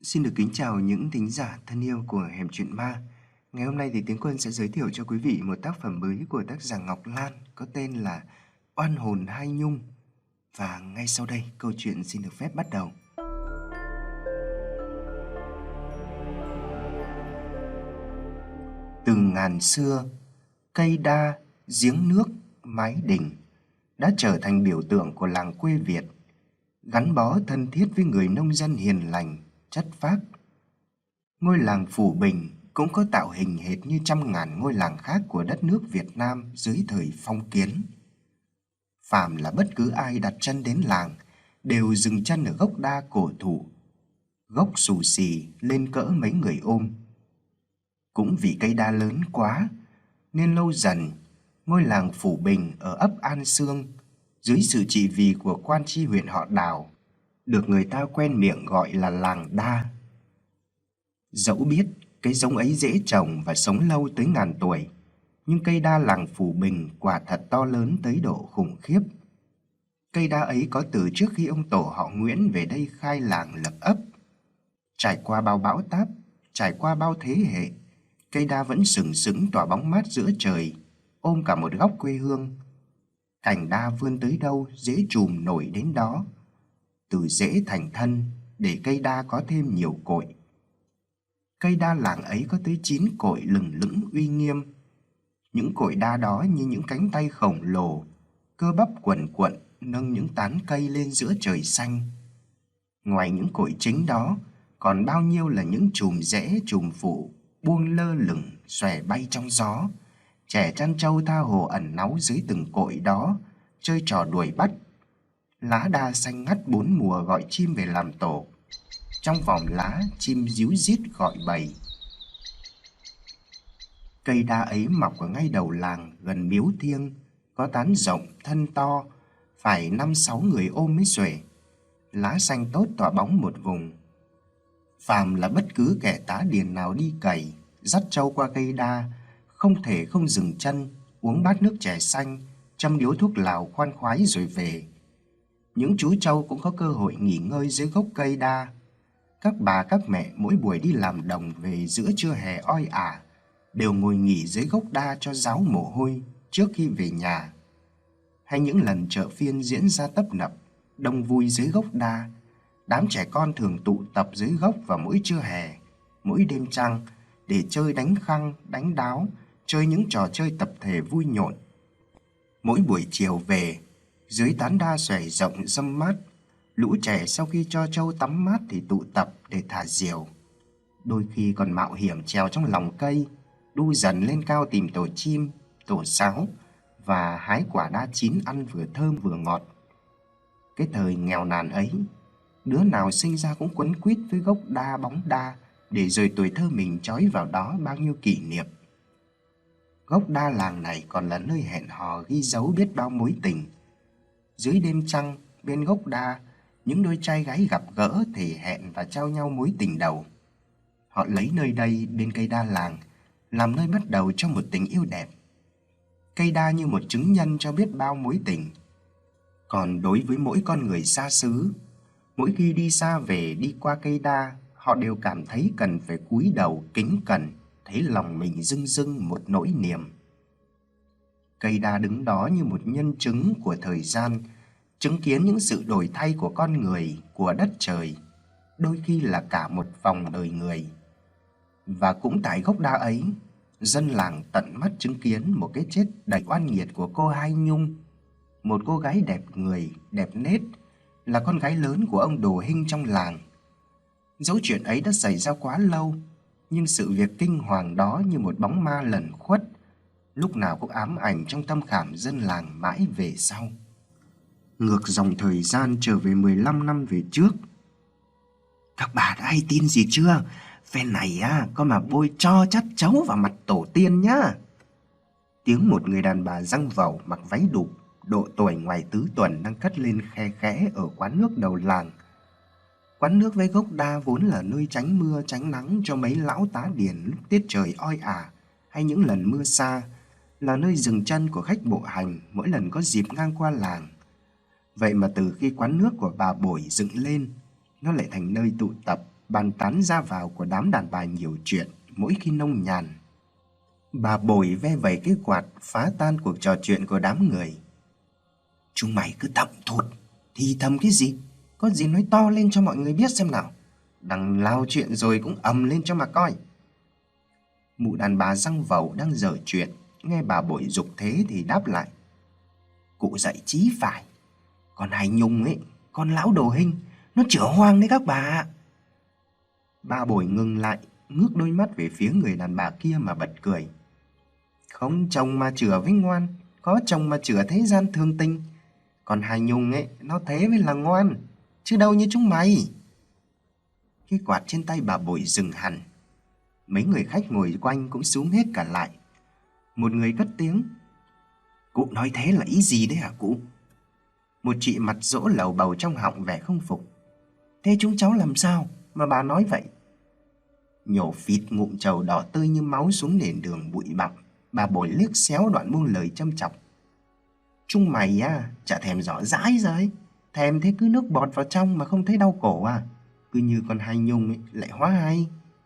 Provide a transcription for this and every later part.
Xin được kính chào những thính giả thân yêu của Hẻm Chuyện Ma. Ngày hôm nay thì Tiến Quân sẽ giới thiệu cho quý vị một tác phẩm mới của tác giả Ngọc Lan có tên là Oan hồn Hai Nhung. Và ngay sau đây câu chuyện xin được phép bắt đầu. Từ ngàn xưa, cây đa, giếng nước, mái đình đã trở thành biểu tượng của làng quê Việt, gắn bó thân thiết với người nông dân hiền lành, chất phác. Ngôi làng Phủ Bình cũng có tạo hình hệt như trăm ngàn ngôi làng khác của đất nước Việt Nam dưới thời phong kiến. Phàm là bất cứ ai đặt chân đến làng đều dừng chân ở gốc đa cổ thụ, gốc xù xì lên cỡ mấy người ôm. Cũng vì cây đa lớn quá nên lâu dần ngôi làng Phủ Bình ở ấp An Sương dưới sự trị vì của quan tri huyện họ Đào được người ta quen miệng gọi là làng đa. Dẫu biết cái giống ấy dễ trồng và sống lâu tới ngàn tuổi, nhưng cây đa làng Phủ Bình quả thật to lớn tới độ khủng khiếp. Cây đa ấy có từ trước khi ông tổ họ Nguyễn về đây khai làng lập ấp. Trải qua bao bão táp, trải qua bao thế hệ, cây đa vẫn sừng sững tỏa bóng mát giữa trời, ôm cả một góc quê hương. Cành đa vươn tới đâu, rễ chùm nổi đến đó. Từ rễ thành thân, để cây đa có thêm nhiều cội. Cây đa làng ấy có tới 9 cội lừng lững uy nghiêm. Những cội đa đó như những cánh tay khổng lồ, cơ bắp quần quận nâng những tán cây lên giữa trời xanh. Ngoài những cội chính đó, còn bao nhiêu là những chùm rễ chùm phụ buông lơ lửng xòe bay trong gió. Trẻ chăn trâu tha hồ ẩn náu dưới từng cội đó, chơi trò đuổi bắt. Lá đa xanh ngắt bốn mùa gọi chim về làm tổ. Trong vòng lá chim ríu rít gọi bầy. Cây đa ấy mọc ở ngay đầu làng gần miếu thiêng, có tán rộng thân to, phải 5-6 người ôm mới xuể. Lá xanh tốt tỏa bóng một vùng. Phàm là bất cứ kẻ tá điền nào đi cày, dắt trâu qua cây đa, không thể không dừng chân, uống bát nước chè xanh, châm điếu thuốc lào khoan khoái rồi về. Những chú trâu cũng có cơ hội nghỉ ngơi dưới gốc cây đa. Các bà các mẹ mỗi buổi đi làm đồng về giữa trưa hè oi ả đều ngồi nghỉ dưới gốc đa cho ráo mồ hôi trước khi về nhà. Hay những lần chợ phiên diễn ra tấp nập, đông vui dưới gốc đa, đám trẻ con thường tụ tập dưới gốc vào mỗi trưa hè, mỗi đêm trăng để chơi đánh khăng, đánh đáo, chơi những trò chơi tập thể vui nhộn. Mỗi buổi chiều về, dưới tán đa xòe rộng râm mát, lũ trẻ sau khi cho trâu tắm mát thì tụ tập để thả diều. Đôi khi còn mạo hiểm trèo trong lòng cây, đu dần lên cao tìm tổ chim, tổ sáo và hái quả đa chín ăn vừa thơm vừa ngọt. Cái thời nghèo nàn ấy, đứa nào sinh ra cũng quấn quýt với gốc đa bóng đa để rồi tuổi thơ mình trói vào đó bao nhiêu kỷ niệm. Gốc đa làng này còn là nơi hẹn hò ghi dấu biết bao mối tình. Dưới đêm trăng, bên gốc đa, những đôi trai gái gặp gỡ thì hẹn và trao nhau mối tình đầu. Họ lấy nơi đây bên cây đa làng làm nơi bắt đầu cho một tình yêu đẹp. Cây đa như một chứng nhân cho biết bao mối tình. Còn đối với mỗi con người xa xứ, mỗi khi đi xa về đi qua cây đa, họ đều cảm thấy cần phải cúi đầu kính cẩn, thấy lòng mình rưng rưng một nỗi niềm. Cây đa đứng đó như một nhân chứng của thời gian, chứng kiến những sự đổi thay của con người, của đất trời, đôi khi là cả một vòng đời người. Và cũng tại gốc đa ấy, dân làng tận mắt chứng kiến một cái chết đầy oan nghiệt của cô Hai Nhung, một cô gái đẹp người, đẹp nết, là con gái lớn của ông Đồ Hinh trong làng. Dẫu chuyện ấy đã xảy ra quá lâu, nhưng sự việc kinh hoàng đó như một bóng ma lẩn khuất, lúc nào cũng ám ảnh trong tâm khảm dân làng mãi về sau. Ngược dòng thời gian trở về 15 năm về trước. Các bà đã hay tin gì chưa? Phen này có mà bôi tro chát chấu vào mặt tổ tiên nhá. Tiếng một người đàn bà răng vẩu mặc váy đục, độ tuổi ngoài tứ tuần đang cất lên khe khẽ ở quán nước đầu làng. Quán nước với gốc đa vốn là nơi tránh mưa tránh nắng cho mấy lão tá điền lúc tiết trời oi ả hay những lần mưa xa, là nơi dừng chân của khách bộ hành mỗi lần có dịp ngang qua làng. Vậy mà từ khi quán nước của bà Bổi dựng lên, nó lại thành nơi tụ tập bàn tán ra vào của đám đàn bà nhiều chuyện mỗi khi nông nhàn. Bà Bồi ve vẩy cái quạt phá tan cuộc trò chuyện của đám người. Chúng mày cứ thậm thụt thì thầm cái gì? Có gì nói to lên cho mọi người biết xem nào. Đằng lao chuyện rồi cũng ầm lên cho mà coi. Mụ đàn bà răng vầu đang dở chuyện, nghe bà Bội giục thế thì đáp lại. Cụ dạy chí phải. Còn Hải Nhung ấy, con lão đồ hình, nó chửa hoang đấy các bà ạ. Bà Bội ngừng lại, ngước đôi mắt về phía người đàn bà kia mà bật cười. Không chồng mà chửa với ngoan, có chồng mà chửa thế gian thương tình. Còn Hải Nhung ấy, nó thế mới là ngoan, chứ đâu như chúng mày. Cái quạt trên tay bà Bội dừng hẳn. Mấy người khách ngồi quanh cũng xúm hết cả lại. Một người cất tiếng. Cụ nói thế là ý gì đấy hả cụ? Một chị mặt dỗ lầu bầu trong họng vẻ không phục. Thế chúng cháu làm sao mà bà nói vậy? Nhổ phịt ngụm trầu đỏ tươi như máu xuống nền đường bụi bặm. Bà Bội liếc xéo đoạn buông lời châm chọc. Chúng mày chả thèm rõ dãi ra ấy. Thèm thế cứ nước bọt vào trong mà không thấy đau cổ à? Cứ như con Hai Nhung ấy, lại hóa hay.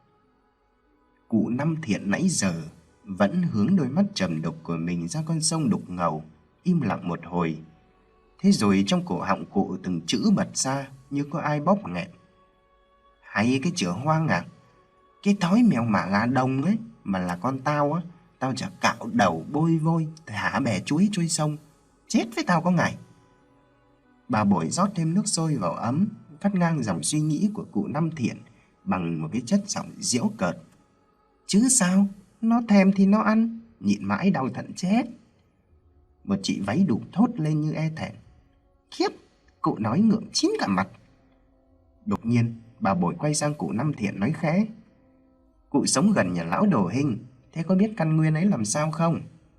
Cụ Năm Thiện nãy giờ vẫn hướng đôi mắt trầm đục của mình ra con sông đục ngầu, im lặng một hồi. Thế rồi trong cổ họng cụ từng chữ bật ra như có ai bóp nghẹn. Hay cái chửa hoang à? Cái thói mèo mả gà đồng ấy mà là con tao á, tao chả cạo đầu bôi vôi thả bè chuối trôi sông. Chết với tao có ngày. Bà Bội rót thêm nước sôi vào ấm, cắt ngang dòng suy nghĩ của cụ Năm Thiện bằng một cái chất giọng giễu cợt. Chứ sao, nó thèm thì nó ăn, nhịn mãi đau thận chết. Một chị váy đục thốt lên như e thẹn. Khiếp, cụ nói ngượng chín cả mặt. Đột nhiên, bà Bội quay sang cụ Năm Thiện nói khẽ. Cụ sống gần nhà lão Đồ Hình, thế có biết căn nguyên ấy làm sao không?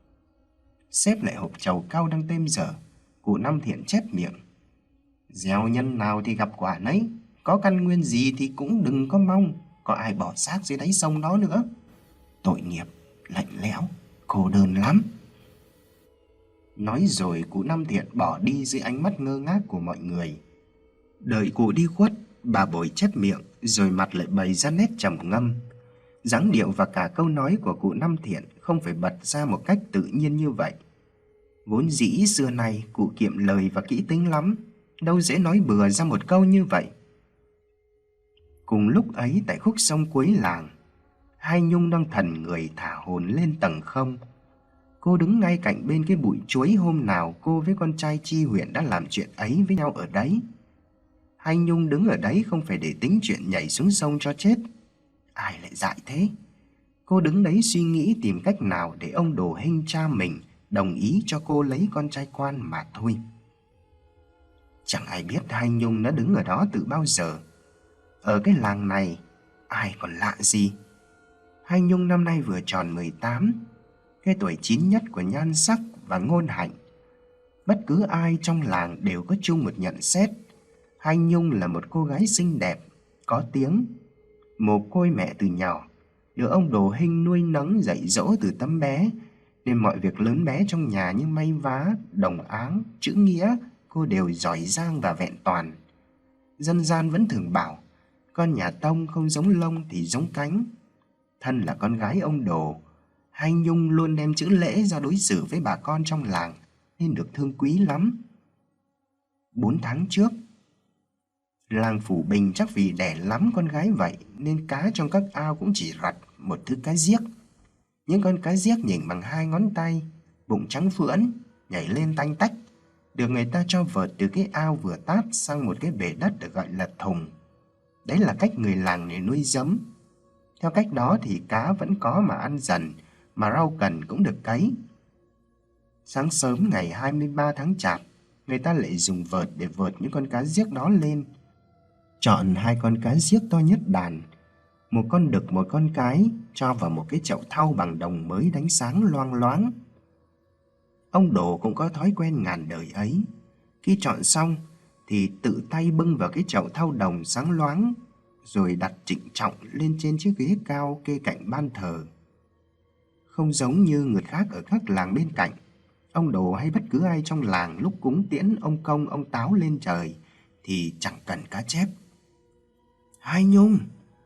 Xếp lại hộp trầu cao đang têm dở, cụ Năm Thiện chép miệng. Gieo nhân nào thì gặp quả nấy, có căn nguyên gì thì cũng đừng có mong có ai bỏ xác dưới đáy sông đó nữa. Tội nghiệp, lạnh lẽo, cô đơn lắm. Nói rồi cụ Năm Thiện bỏ đi dưới ánh mắt ngơ ngác của mọi người. Đợi cụ đi khuất, bà Bội chép miệng rồi mặt lại bày ra nét trầm ngâm. Dáng điệu và cả câu nói của cụ Năm Thiện không phải bật ra một cách tự nhiên như vậy. Vốn dĩ xưa nay cụ kiệm lời và kỹ tính lắm, đâu dễ nói bừa ra một câu như vậy. Cùng lúc ấy tại khúc sông cuối làng, Hai Nhung đang thần người thả hồn lên tầng không. Cô đứng ngay cạnh bên cái bụi chuối hôm nào cô với con trai Chi Huyền đã làm chuyện ấy với nhau ở đấy. Hai Nhung đứng ở đấy không phải để tính chuyện nhảy xuống sông cho chết. Ai lại dại thế? Cô đứng đấy suy nghĩ tìm cách nào để ông Đồ Hình cha mình đồng ý cho cô lấy con trai quan mà thôi. Chẳng ai biết Hai Nhung đã đứng ở đó từ bao giờ. Ở cái làng này, ai còn lạ gì. Hai Nhung năm nay vừa tròn 18, cái tuổi chín nhất của nhan sắc và ngôn hạnh. Bất cứ ai trong làng đều có chung một nhận xét. Hai Nhung là một cô gái xinh đẹp, có tiếng, mồ côi mẹ từ nhỏ, được ông Đồ Hình nuôi nấng dạy dỗ từ tấm bé, nên mọi việc lớn bé trong nhà như may vá, đồng áng, chữ nghĩa, cô đều giỏi giang và vẹn toàn. Dân gian vẫn thường bảo, con nhà Tông không giống lông thì giống cánh. Thân là con gái ông Đồ, Hai Nhung luôn đem chữ lễ ra đối xử với bà con trong làng, nên được thương quý lắm. 4 tháng trước, làng Phủ Bình chắc vì đẻ lắm con gái vậy nên cá trong các ao cũng chỉ rặt một thứ cá giếc. Những con cá giếc nhỉnh bằng 2 ngón tay, bụng trắng phưỡn, nhảy lên tanh tách, được người ta cho vợt từ cái ao vừa tát sang một cái bể đất được gọi là thùng. Đấy là cách người làng này nuôi giấm. Theo cách đó thì cá vẫn có mà ăn dần, mà rau cần cũng được cấy. Sáng sớm ngày 23 tháng Chạp, người ta lại dùng vợt để vợt những con cá giếc đó lên. Chọn 2 con cá giếc to nhất đàn, một con đực một con cái, cho vào một cái chậu thau bằng đồng mới đánh sáng loang loáng. Ông Đồ cũng có thói quen ngàn đời ấy. Khi chọn xong thì tự tay bưng vào cái chậu thau đồng sáng loáng, rồi đặt trịnh trọng lên trên chiếc ghế cao kê cạnh ban thờ. Không giống như người khác ở các làng bên cạnh, ông Đồ hay bất cứ ai trong làng lúc cúng tiễn ông Công ông Táo lên trời thì chẳng cần cá chép. Hai Nhung,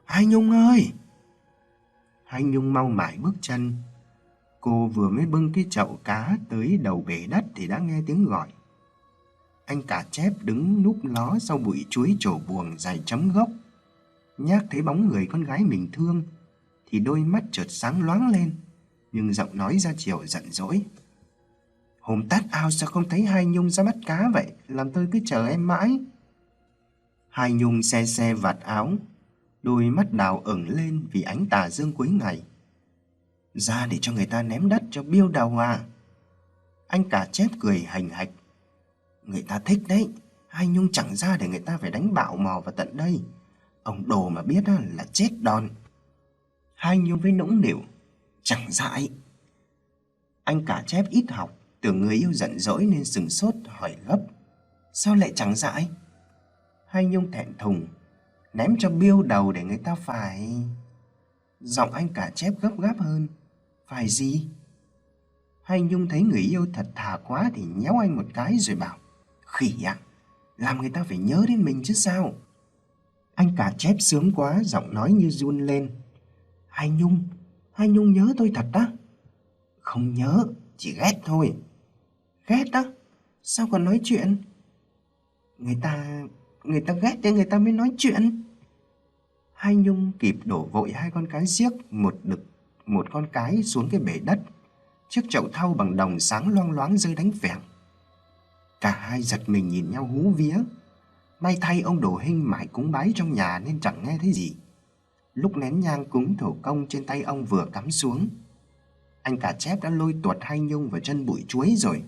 Hai Nhung ơi! Hai Nhung mau mải bước chân. Cô vừa mới bưng cái chậu cá tới đầu bể đất thì đã nghe tiếng gọi. Anh cả chép đứng núp ló sau bụi chuối trổ buồng dày chấm gốc. Nhác thấy bóng người con gái mình thương thì đôi mắt chợt sáng loáng lên, nhưng giọng nói ra chiều giận dỗi. Hôm tát ao sao không thấy Hai Nhung ra bắt cá vậy, làm tôi cứ chờ em mãi. Hai Nhung xe xe vạt áo, đôi mắt đào ửng lên vì ánh tà dương cuối ngày. Ra để cho người ta ném đất cho biêu đầu à? Anh cả chép cười hành hạch. Người ta thích đấy, Hai Nhung chẳng ra để người ta phải đánh bạo mò vào tận đây. Ông Đồ mà biết là chết đòn. Hai Nhung với nũng nịu. Chẳng dại. Anh cả chép ít học, tưởng người yêu giận dỗi nên sừng sốt hỏi gấp. Sao lại chẳng dại? Hai Nhung thẹn thùng. Ném cho biêu đầu để người ta phải... Giọng anh cả chép gấp gáp hơn. Phải gì? Hai Nhung thấy người yêu thật thà quá thì nhéo anh một cái rồi bảo. Khỉ ạ, làm người ta phải nhớ đến mình chứ sao? Anh cả chép sướng quá, giọng nói như run lên. Hai Nhung nhớ tôi thật á? Không nhớ, chỉ ghét thôi. Ghét á? Sao còn nói chuyện? Người ta ghét thì người ta mới nói chuyện. Hai Nhung kịp đổ vội hai con cái xiếc một đực một con cái xuống cái bể đất. Chiếc chậu thau bằng đồng sáng loang loáng rơi đánh phèn. Cả hai giật mình nhìn nhau hú vía. May thay ông Đồ Hinh mải cúng bái trong nhà nên chẳng nghe thấy gì. Lúc nén nhang cúng thổ công trên tay ông vừa cắm xuống, anh cả chép đã lôi tuột Hai Nhung vào chân bụi chuối rồi.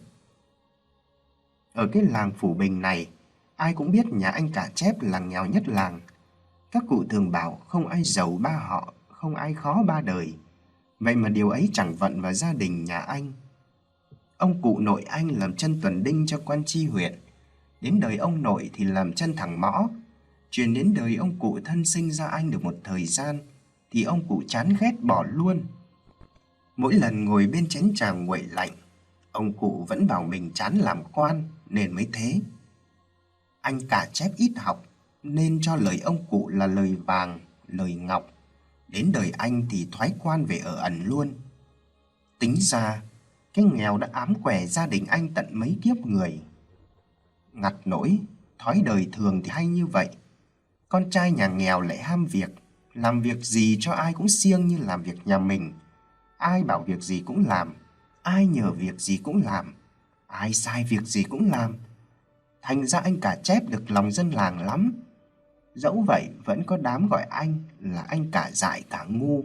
Ở cái làng Phủ Bình này, ai cũng biết nhà anh cả chép là nghèo nhất làng. Các cụ thường bảo không ai giàu ba họ, không ai khó ba đời. Vậy mà điều ấy chẳng vận vào gia đình nhà anh. Ông cụ nội anh làm chân tuần đinh cho quan tri huyện. Đến đời ông nội thì làm chân thằng mõ. Truyền đến đời ông cụ thân sinh ra anh được một thời gian thì ông cụ chán ghét bỏ luôn. Mỗi lần ngồi bên chén trà nguội lạnh, ông cụ vẫn bảo mình chán làm quan nên mới thế. Anh cả chép ít học nên cho lời ông cụ là lời vàng, lời ngọc. Đến đời anh thì thoái quan về ở ẩn luôn. Tính ra, cái nghèo đã ám quẻ gia đình anh tận mấy kiếp người. Ngặt nỗi, thói đời thường thì hay như vậy. Con trai nhà nghèo lại ham việc, làm việc gì cho ai cũng siêng như làm việc nhà mình. Ai bảo việc gì cũng làm, ai nhờ việc gì cũng làm, ai sai việc gì cũng làm. Thành ra anh cả chép được lòng dân làng lắm. Dẫu vậy vẫn có đám gọi anh là anh cả dại cả ngu.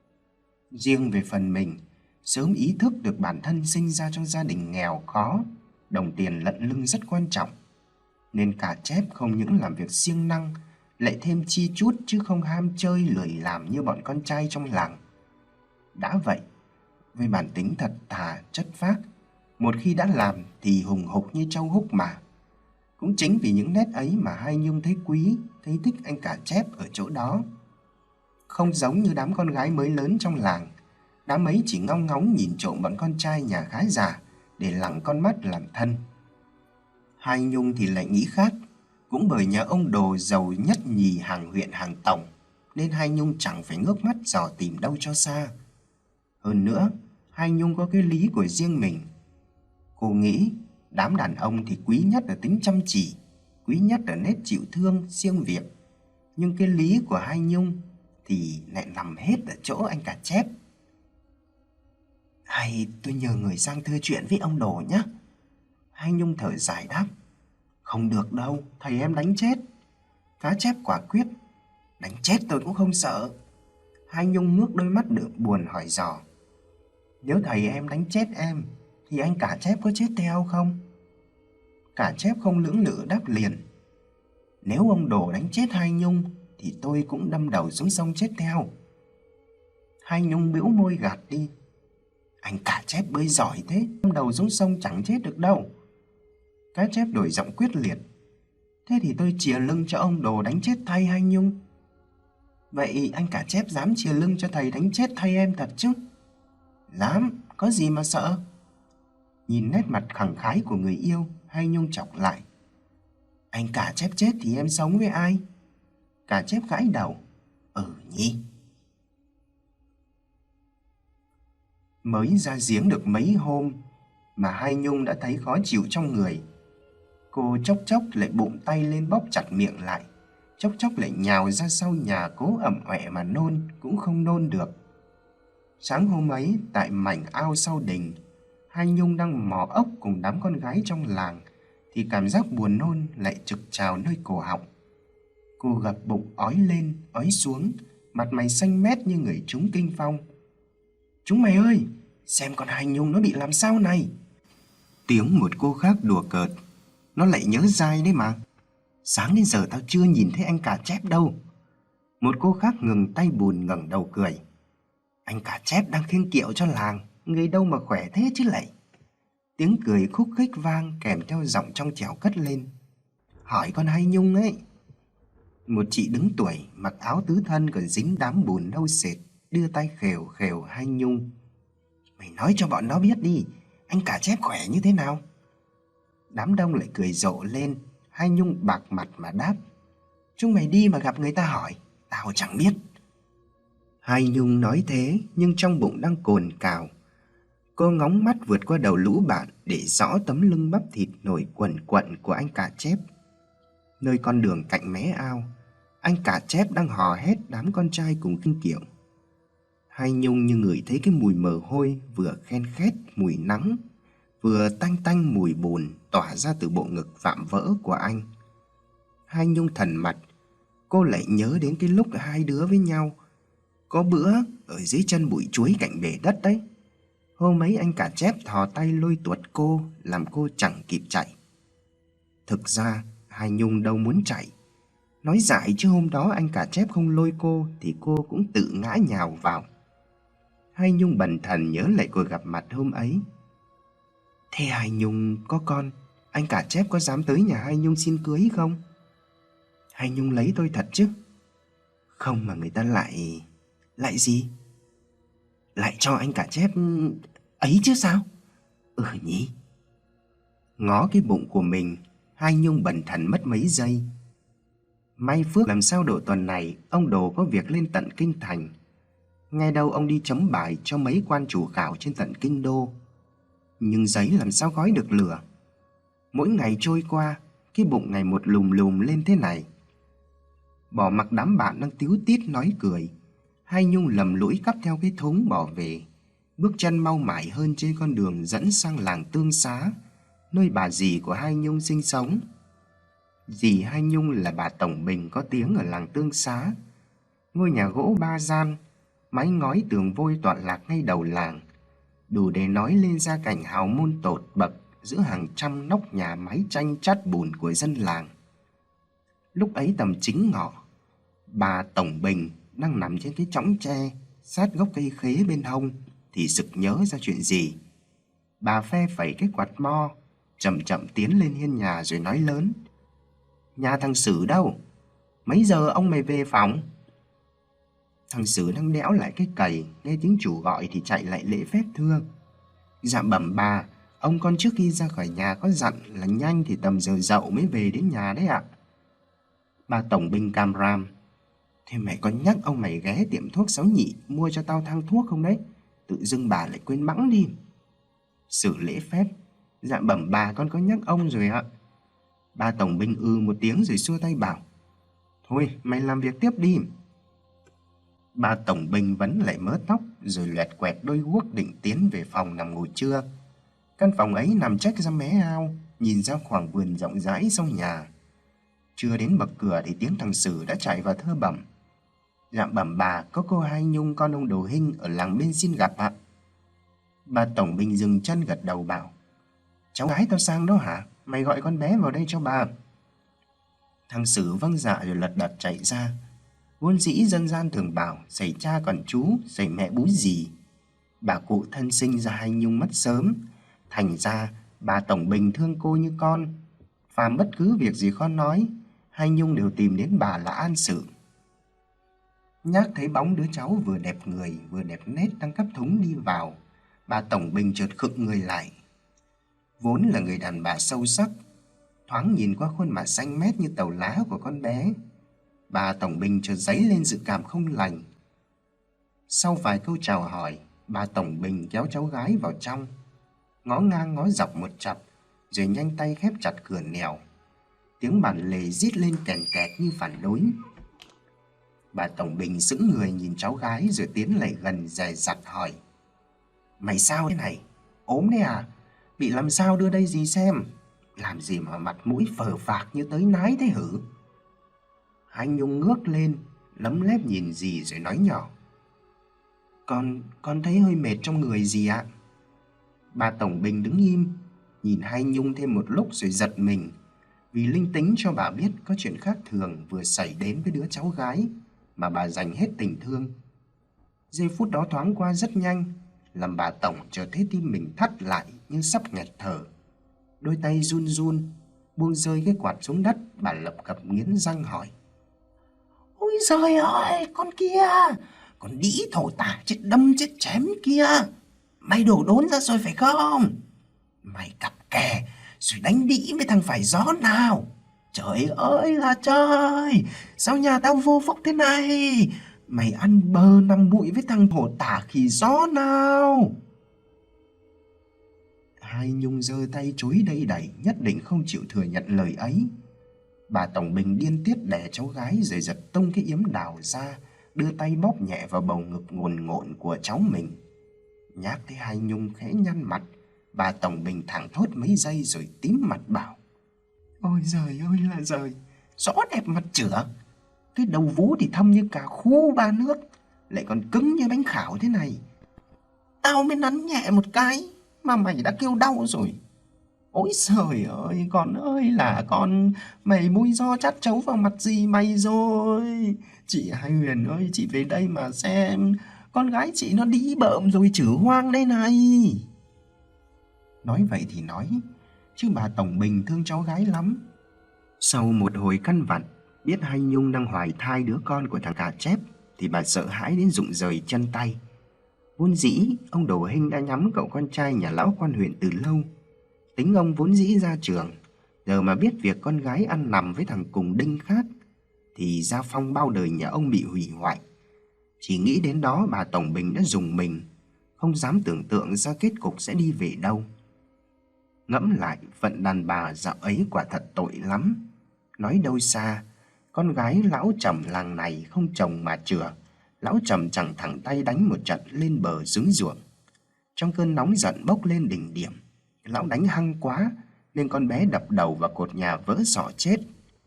Riêng về phần mình, sớm ý thức được bản thân sinh ra trong gia đình nghèo khó, đồng tiền lận lưng rất quan trọng, nên cả chép không những làm việc siêng năng, lại thêm chi chút chứ không ham chơi lười làm như bọn con trai trong làng. Đã vậy, với bản tính thật thà chất phác, một khi đã làm thì hùng hục như trâu húc mà. Cũng chính vì những nét ấy mà Hai Nhung thấy quý, thấy thích anh cả chép ở chỗ đó. Không giống như đám con gái mới lớn trong làng, đám ấy chỉ ngóng ngóng nhìn trộm bọn con trai nhà khá giả để lẳng con mắt làm thân. Hai Nhung thì lại nghĩ khác. Cũng bởi nhà ông Đồ giàu nhất nhì hàng huyện hàng tổng, nên Hai Nhung chẳng phải ngước mắt dò tìm đâu cho xa. Hơn nữa, Hai Nhung có cái lý của riêng mình. Cô nghĩ đám đàn ông thì quý nhất ở tính chăm chỉ, quý nhất ở nét chịu thương, siêng việc. Nhưng cái lý của Hai Nhung thì lại nằm hết ở chỗ anh cả chép. Hay tôi nhờ người sang thưa chuyện với ông Đồ nhé. Hai Nhung thở dài đáp. Không được đâu, thầy em đánh chết. Cá chép quả quyết. Đánh chết tôi cũng không sợ. Hai Nhung ngước đôi mắt đượm buồn hỏi dò. Nếu thầy em đánh chết em thì anh cả chép có chết theo không? Cả chép không lưỡng lự đáp liền. Nếu ông Đồ đánh chết Hai Nhung thì tôi cũng đâm đầu xuống sông chết theo. Hai Nhung bĩu môi gạt đi. Anh cả chép bơi giỏi thế, đâm đầu xuống sông chẳng chết được đâu. Cá chép đổi giọng quyết liệt. Thế thì tôi chìa lưng cho ông Đồ đánh chết thay Hai Nhung. Vậy anh cả chép dám chìa lưng cho thầy đánh chết thay em thật chứ? Dám, có gì mà sợ. Nhìn nét mặt khẳng khái của người yêu, Hai Nhung chọc lại. Anh cả chép chết thì em sống với ai? Cả chép gãi đầu. Nhỉ. Mới ra giếng được mấy hôm mà Hai Nhung đã thấy khó chịu trong người. Cô chốc chốc lại bụng tay lên bóp chặt miệng lại, chốc chốc lại nhào ra sau nhà cố ẩm ọe mà nôn cũng không nôn được. Sáng hôm ấy tại mảnh ao sau đình, Hai Nhung đang mò ốc cùng đám con gái trong làng thì cảm giác buồn nôn lại trực trào nơi cổ họng. Cô gập bụng ói lên ói xuống, mặt mày xanh mét như người trúng kinh phong. "Chúng mày ơi, xem con Hai Nhung nó bị làm sao này." Tiếng một cô khác đùa cợt. "Nó lại nhớ dai đấy mà. Sáng đến giờ tao chưa nhìn thấy anh cả chép đâu." Một cô khác ngừng tay bùn ngẩng đầu cười. "Anh cả chép đang khiêng kiệu cho làng, người đâu mà khỏe thế chứ lạy." Tiếng cười khúc khích vang kèm theo giọng trong trẻo cất lên. "Hỏi con Hai Nhung ấy." Một chị đứng tuổi mặc áo tứ thân còn dính đám bùn nâu sệt đưa tay khều khều Hai Nhung. "Mày nói cho bọn nó biết đi, anh cả chép khỏe như thế nào?" Đám đông lại cười rộ lên. Hai Nhung bạc mặt mà đáp: "Chúng mày đi mà gặp người ta hỏi, tao chẳng biết." Hai Nhung nói thế nhưng trong bụng đang cồn cào. Cô ngóng mắt vượt qua đầu lũ bạn để rõ tấm lưng bắp thịt nổi quần quận của anh cả chép. Nơi con đường cạnh mé ao, anh cả chép đang hò hét đám con trai cùng kinh kiệu. Hai Nhung như ngửi thấy cái mùi mồ hôi vừa khen khét mùi nắng, vừa tanh tanh mùi bùn tỏa ra từ bộ ngực vạm vỡ của anh. Hai Nhung thần mặt, cô lại nhớ đến cái lúc hai đứa với nhau có bữa ở dưới chân bụi chuối cạnh bể đất đấy. Hôm ấy anh cả chép thò tay lôi tuột cô, làm cô chẳng kịp chạy. Thực ra Hai Nhung đâu muốn chạy. Nói dại chứ hôm đó anh cả chép không lôi cô thì cô cũng tự ngã nhào vào. Hai Nhung bần thần nhớ lại cuộc gặp mặt hôm ấy. "Thế Hai Nhung có con, anh cả chép có dám tới nhà Hai Nhung xin cưới không?" "Hai Nhung lấy tôi thật chứ?" "Không mà người ta lại..." "Lại gì?" "Lại cho anh cả chép ấy chứ sao." Nhỉ. Ngó cái bụng của mình, Hai Nhung bần thần mất mấy giây. May phước làm sao độ tuần này ông Đồ có việc lên tận kinh thành. Nghe đâu ông đi chấm bài cho mấy quan chủ khảo trên tận kinh đô. Nhưng giấy làm sao gói được lửa. Mỗi ngày trôi qua, cái bụng ngày một lùm lùm lên thế này. Bỏ mặc đám bạn đang tíu tít nói cười, Hai Nhung lầm lũi cắp theo cái thúng bỏ về, bước chân mau mải hơn trên con đường dẫn sang làng Tương Xá, nơi bà dì của Hai Nhung sinh sống. Dì Hai Nhung là bà Tổng Bình có tiếng ở làng Tương Xá. Ngôi nhà gỗ ba gian, mái ngói tường vôi tọa lạc ngay đầu làng, đủ để nói lên gia cảnh hào môn tột bậc giữa hàng trăm nóc nhà mái tranh chát bùn của dân làng. Lúc ấy tầm chính ngọ, bà Tổng Bình đang nằm trên cái chõng tre sát gốc cây khế bên hông thì sực nhớ ra chuyện gì. Bà phe phẩy cái quạt mo, chậm chậm tiến lên hiên nhà rồi nói lớn: "Nhà thằng Sử đâu? Mấy giờ ông mày về phòng?" Thằng Sử đang đẽo lại cái cày, nghe tiếng chủ gọi thì chạy lại lễ phép thưa: "Dạ bẩm bà, ông con trước khi ra khỏi nhà có dặn là nhanh thì tầm giờ dậu mới về đến nhà đấy ạ." Bà Tổng Bình cam ram: "Thế mày có nhắc ông mày ghé tiệm thuốc Sáu Nhị mua cho tao thang thuốc không đấy? Tự dưng bà lại quên bẵng đi." Sử lễ phép: "Dạ bẩm bà, con có nhắc ông rồi ạ." Bà Tổng Bình một tiếng rồi xua tay bảo: "Thôi mày làm việc tiếp đi." Bà Tổng Bình vấn lại mớ tóc rồi loẹt quẹt đôi guốc định tiến về phòng nằm ngủ trưa. Căn phòng ấy nằm chách ra mé ao, nhìn ra khoảng vườn rộng rãi sau nhà. Chưa đến bậc cửa thì tiếng thằng Sử đã chạy vào thưa bẩm: "Dạ bẩm bà, có cô Hai Nhung con ông Đồ Hinh ở làng bên xin gặp ạ." Bà Tổng Bình dừng chân gật đầu bảo: "Cháu gái tao sang đó hả? Mày gọi con bé vào đây cho bà." Thằng Sử vâng dạ rồi lật đật chạy ra. Vốn dĩ dân gian thường bảo sẩy cha còn chú, sẩy mẹ bú dì. Bà cụ thân sinh ra Hai Nhung mất sớm, thành ra bà Tổng Bình thương cô như con. Phàm bất cứ việc gì con nói, Hai Nhung đều tìm đến bà là an sự. Nhác thấy bóng đứa cháu vừa đẹp người vừa đẹp nét đang cắp thúng đi vào, bà Tổng Bình chợt khựng người lại. Vốn là người đàn bà sâu sắc, thoáng nhìn qua khuôn mặt xanh mét như tàu lá của con bé, Bà Tổng Bình chợt dấy lên dự cảm không lành. Sau vài câu chào hỏi, bà Tổng Bình kéo cháu gái vào trong, ngó ngang ngó dọc một chặp, rồi nhanh tay khép chặt cửa nẻo. Tiếng bản lề rít lên kèn kẹt như phản đối. Bà Tổng Bình sững người nhìn cháu gái rồi tiến lại gần dè dặt hỏi: "Mày sao thế này? Ốm đấy à? Bị làm sao, đưa đây gì xem. Làm gì mà mặt mũi phờ phạc như tới nái thế hử?" Anh Nhung ngước lên, lấm lép nhìn dì rồi nói nhỏ: Con thấy hơi mệt trong người dì ạ." Bà Tổng Bình đứng im, nhìn hai Nhung thêm một lúc rồi giật mình, vì linh tính cho bà biết có chuyện khác thường vừa xảy đến với đứa cháu gái mà bà dành hết tình thương. Giây phút đó thoáng qua rất nhanh, làm bà Tổng chợt thấy tim mình thắt lại như sắp nghẹt thở. Đôi tay run run, buông rơi cái quạt xuống đất, bà lập cập nghiến răng hỏi: "Ôi giời ơi, con kia, con đĩ thổ tả chết đâm chết chém kia, mày đổ đốn ra rồi phải không? Mày cặp kè rồi đánh đĩ với thằng phải gió nào? Trời ơi là trời, sao nhà tao vô phúc thế này? Mày ăn bơ nằm bụi với thằng thổ tả khỉ gió nào?" Hai Nhung giơ tay chối đầy đẩy, nhất định không chịu thừa nhận lời ấy. Bà Tổng Bình điên tiết đẻ cháu gái rồi giật tung cái yếm đào ra, đưa tay bóp nhẹ vào bầu ngực ngồn ngộn của cháu mình. Nhắc thấy hai Nhung khẽ nhăn mặt, bà Tổng Bình thẳng thốt mấy giây rồi tím mặt bảo: "Ôi giời ơi là giời, rõ đẹp mặt chửa. Cái đầu vú thì thâm như cả khu ba nước, lại còn cứng như bánh khảo thế này. Tao mới nắn nhẹ một cái mà mày đã kêu đau rồi. Ôi trời ơi, con ơi là con, mày bôi do chát chấu vào mặt gì mày rồi? Chị Hai Huyền ơi, chị về đây mà xem, con gái chị nó đĩ bợm rồi chử hoang đây này." Nói vậy thì nói, chứ bà Tổng Bình thương cháu gái lắm. Sau một hồi căn vặn, biết Hai Nhung đang hoài thai đứa con của thằng Cà Chép, thì bà sợ hãi đến rụng rời chân tay. Vốn dĩ, ông Đồ Hinh đã nhắm cậu con trai nhà lão quan huyện từ lâu. Tính ông vốn dĩ ra trường, giờ mà biết việc con gái ăn nằm với thằng cùng đinh khác, thì gia phong bao đời nhà ông bị hủy hoại. Chỉ nghĩ đến đó bà Tổng Bình đã rùng mình, không dám tưởng tượng ra kết cục sẽ đi về đâu. Ngẫm lại, phận đàn bà dạo ấy quả thật tội lắm. Nói đâu xa, con gái lão trầm làng này không chồng mà chừa, lão trầm chẳng thẳng tay đánh một trận lên bờ xứng ruộng. Trong cơn nóng giận bốc lên đỉnh điểm, lão đánh hăng quá nên con bé đập đầu vào cột nhà vỡ sọ chết.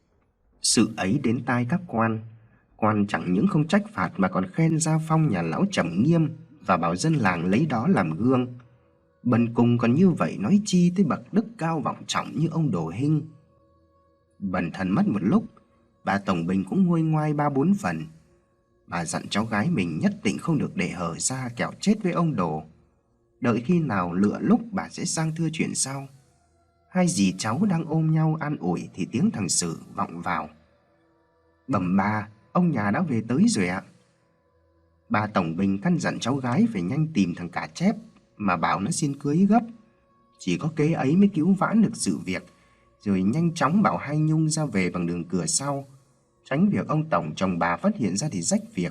Sự ấy đến tai các quan chẳng những không trách phạt mà còn khen gia phong nhà lão trầm nghiêm và bảo dân làng lấy đó làm gương. Bần cùng còn như vậy nói chi tới bậc đức cao vọng trọng như ông Đồ Hinh. Bần thần mất một lúc, bà Tổng Bình cũng nguôi ngoai 3-4 phần. Bà dặn cháu gái mình nhất định không được để hở ra kẻo chết với ông Đồ. Đợi khi nào lựa lúc bà sẽ sang thưa chuyện sau. Hai dì cháu đang ôm nhau an ủi thì tiếng thằng Sử vọng vào: "Bẩm bà, ông nhà đã về tới rồi ạ." Bà Tổng Bình căn dặn cháu gái phải nhanh tìm thằng Cà Chép mà bảo nó xin cưới gấp. Chỉ có kế ấy mới cứu vãn được sự việc, rồi nhanh chóng bảo Hai Nhung ra về bằng đường cửa sau, tránh việc ông Tổng chồng bà phát hiện ra thì rách việc.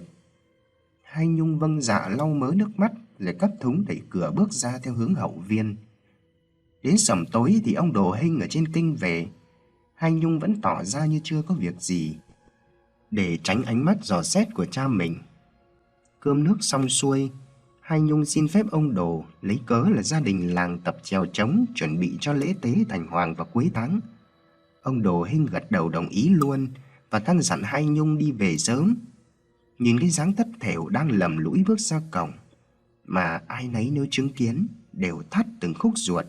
Hai Nhung vâng dạ lau mớ nước mắt rồi cất thúng đẩy cửa bước ra theo hướng hậu viên. Đến sầm tối thì ông Đồ Hinh ở trên kinh về. Hai Nhung vẫn tỏ ra như chưa có việc gì, để tránh ánh mắt dò xét của cha mình. Cơm nước xong xuôi, Hai Nhung xin phép ông Đồ lấy cớ là gia đình làng tập chèo trống chuẩn bị cho lễ tế thành hoàng vào cuối tháng. Ông Đồ Hinh gật đầu đồng ý luôn và căn dặn Hai Nhung đi về sớm. Nhìn cái dáng thất thểu đang lầm lũi bước ra cổng, mà ai nấy nếu chứng kiến đều thắt từng khúc ruột.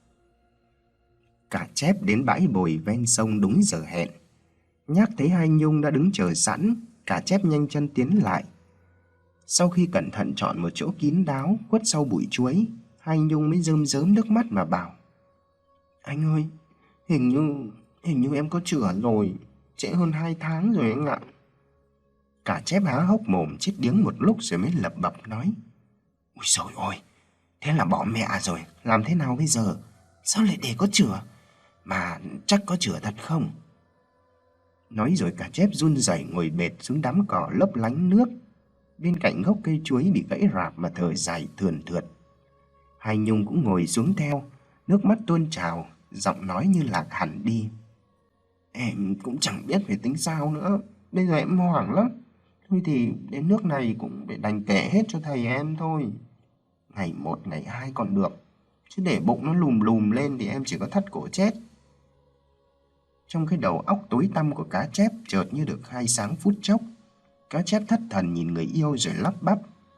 Cà Chép đến bãi bồi ven sông đúng giờ hẹn. Nhắc thấy Hai Nhung đã đứng chờ sẵn, Cà Chép nhanh chân tiến lại. Sau khi cẩn thận chọn một chỗ kín đáo khuất sau bụi chuối, Hai Nhung mới rơm rớm nước mắt mà bảo: "Anh ơi, hình như em có chữa rồi, trễ hơn 2 tháng rồi anh ạ." Cà Chép há hốc mồm chết điếng một lúc rồi mới lẩm bẩm nói: "Ôi trời ơi, thế là bỏ mẹ rồi, làm thế nào bây giờ? Sao lại để có chữa? Mà chắc có chữa thật không?" Nói rồi cả chép run rẩy ngồi bệt xuống đám cỏ lấp lánh nước bên cạnh gốc cây chuối bị gãy rạp mà thở dài thườn thượt. Hai Nhung cũng ngồi xuống theo, nước mắt tuôn trào, giọng nói như lạc hẳn đi. Em cũng chẳng biết phải tính sao nữa, bây giờ em hoảng lắm. Thôi thì đến nước này cũng phải đành kể hết cho thầy em thôi. Ngày một, ngày hai còn được, chứ để bụng nó lùm lùm lên thì em chỉ có thắt cổ chết. Trong cái đầu óc tối tăm của cá chép chợt như được khai sáng phút chốc. Cá chép thất thần nhìn người yêu rồi lắp bắp.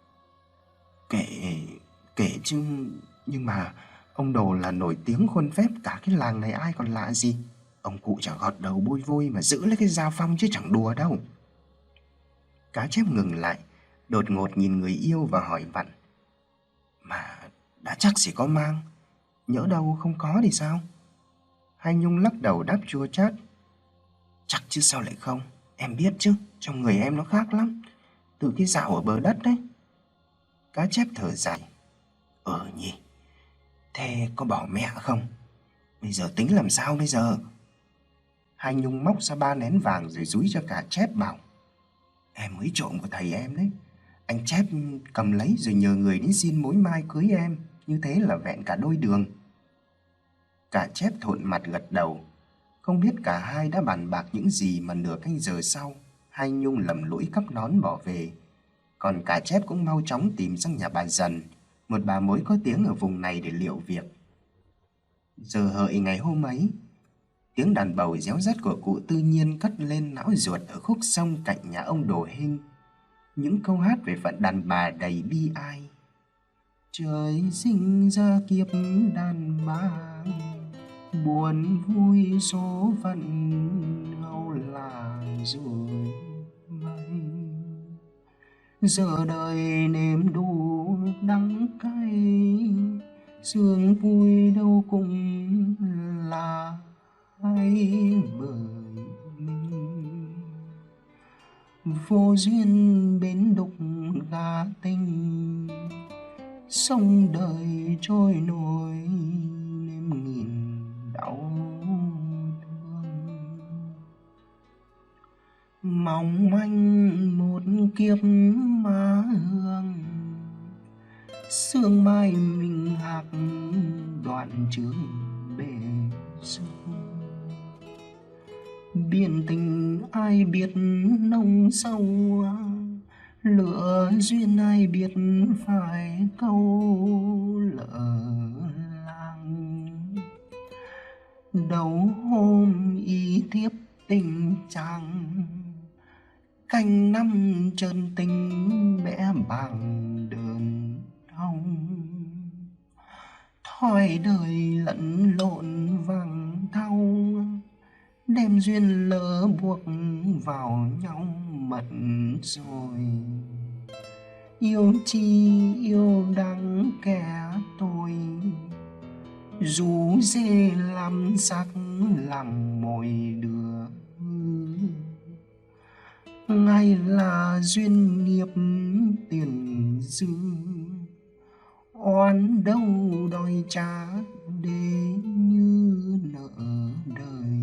Kể chứ, nhưng mà ông Đồ là nổi tiếng khuôn phép cả cái làng này ai còn lạ gì. Ông cụ chả gọt đầu bôi vôi mà giữ lấy cái dao phong chứ chẳng đùa đâu. Cá chép ngừng lại, đột ngột nhìn người yêu và hỏi vặn. Mà đã chắc chỉ có mang, nhỡ đâu không có thì sao? Hai Nhung lắc đầu đáp chua chát. Chắc chứ sao lại không, em biết chứ, trong người em nó khác lắm, từ cái dạo ở bờ đất đấy. Cá chép thở dài. Nhỉ, thế có bỏ mẹ không? Bây giờ tính làm sao bây giờ? Hai Nhung móc ra 3 nén vàng rồi dúi cho cả chép bảo. Em mới trộm của thầy em đấy. Anh chép cầm lấy rồi nhờ người đến xin mối mai cưới em. Như thế là vẹn cả đôi đường. Cả chép thộn mặt gật đầu. Không biết cả hai đã bàn bạc những gì mà nửa canh giờ sau Hai Nhung lầm lũi cắp nón bỏ về. Còn cả chép cũng mau chóng tìm sang nhà bà Dần, một bà mối có tiếng ở vùng này để liệu việc. Giờ hợi ngày hôm ấy, tiếng đàn bầu réo rắt của cụ Tư Nhiên cất lên não ruột ở khúc sông cạnh nhà ông Đồ Hinh. Những câu hát về phận đàn bà đầy bi ai. Trời sinh ra kiếp đàn bà, buồn vui số phận âu là rồi mây. Giờ đời nếm đủ đắng cay, sương vui đâu cũng là hay bởi mình. Vô duyên bến đục gà tình, sông đời trôi nổi nếm nghìn đau thương. Mong manh một kiếp má hương, sương mai mình hạc đoạn trường bể sâu. Biển tình ai biết nông sâu, lửa duyên ai biết phải câu lỡ làng. Đầu hôm ý thiếp tình chàng, canh năm trơn tình bẽ bằng đường hồng. Thoi đời lẫn lộn vàng thau, đem duyên lỡ buộc vào nhau mật rồi. Yêu chi yêu đắng kẻ tôi, rú dê làm sắc làm mồi đưa. Ngay là duyên nghiệp tiền dư, oán đâu đòi trả để như nợ đời.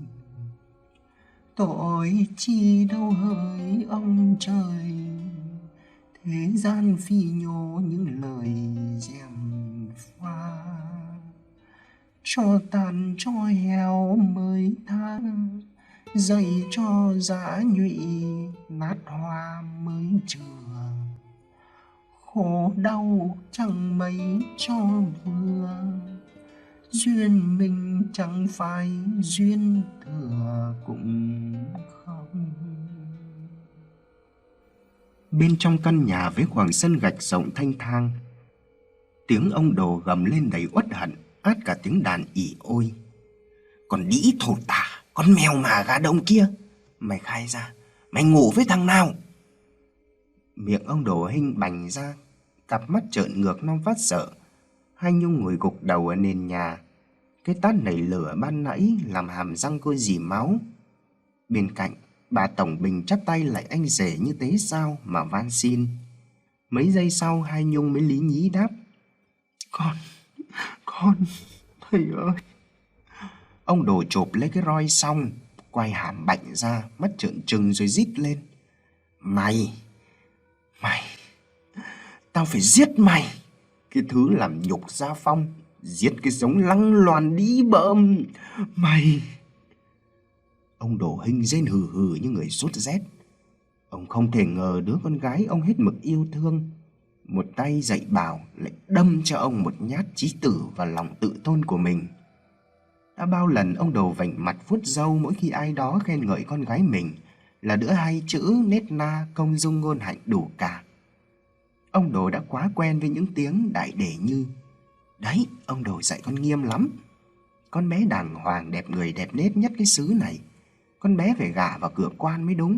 Tội chi đâu hỡi ông trời, thế gian phi nhô những lời dèm pha. Cho tàn cho heo mới tha, dạy cho dã nhụy nát hoa mới chừa. Khổ đau chẳng mấy cho vừa, duyên mình chẳng phải duyên thừa cũng không. Bên trong căn nhà với khoảng sân gạch rộng thanh thang, tiếng ông Đồ gầm lên đầy uất hận, át cả tiếng đàn ỉ ôi. Còn đĩ thổ tả, con mèo mà gà đông kia, mày khai ra, mày ngủ với thằng nào? Miệng ông Đồ Hinh bành ra, cặp mắt trợn ngược non phát sợ. Hai Nhung ngồi gục đầu ở nền nhà. Cái tát nảy lửa ban nãy làm hàm răng cô dì máu. Bên cạnh, bà Tổng Bình chắp tay lại anh rể như thế sao mà van xin. Mấy giây sau Hai Nhung mới lý nhí đáp. Con, thầy ơi. Ông Đồ chộp lấy cái roi xong, quay hàm bạnh ra, mắt trợn trừng rồi rít lên. Mày, mày, tao phải giết mày, cái thứ làm nhục Gia Phong, giết cái giống lăng loàn đĩ bợm, mày. Ông Đồ Hinh rên hừ hừ như người sốt rét. Ông không thể ngờ đứa con gái ông hết mực yêu thương, một tay dạy bảo lại đâm cho ông một nhát chí tử vào lòng tự tôn của mình. Đã bao lần ông Đồ vành mặt vuốt râu mỗi khi ai đó khen ngợi con gái mình là đứa hay chữ, nết na, công dung ngôn hạnh đủ cả. Ông Đồ đã quá quen với những tiếng đại đề như: đấy, ông Đồ dạy con nghiêm lắm, con bé đàng hoàng đẹp người đẹp nết nhất cái xứ này, con bé phải gả vào cửa quan mới đúng.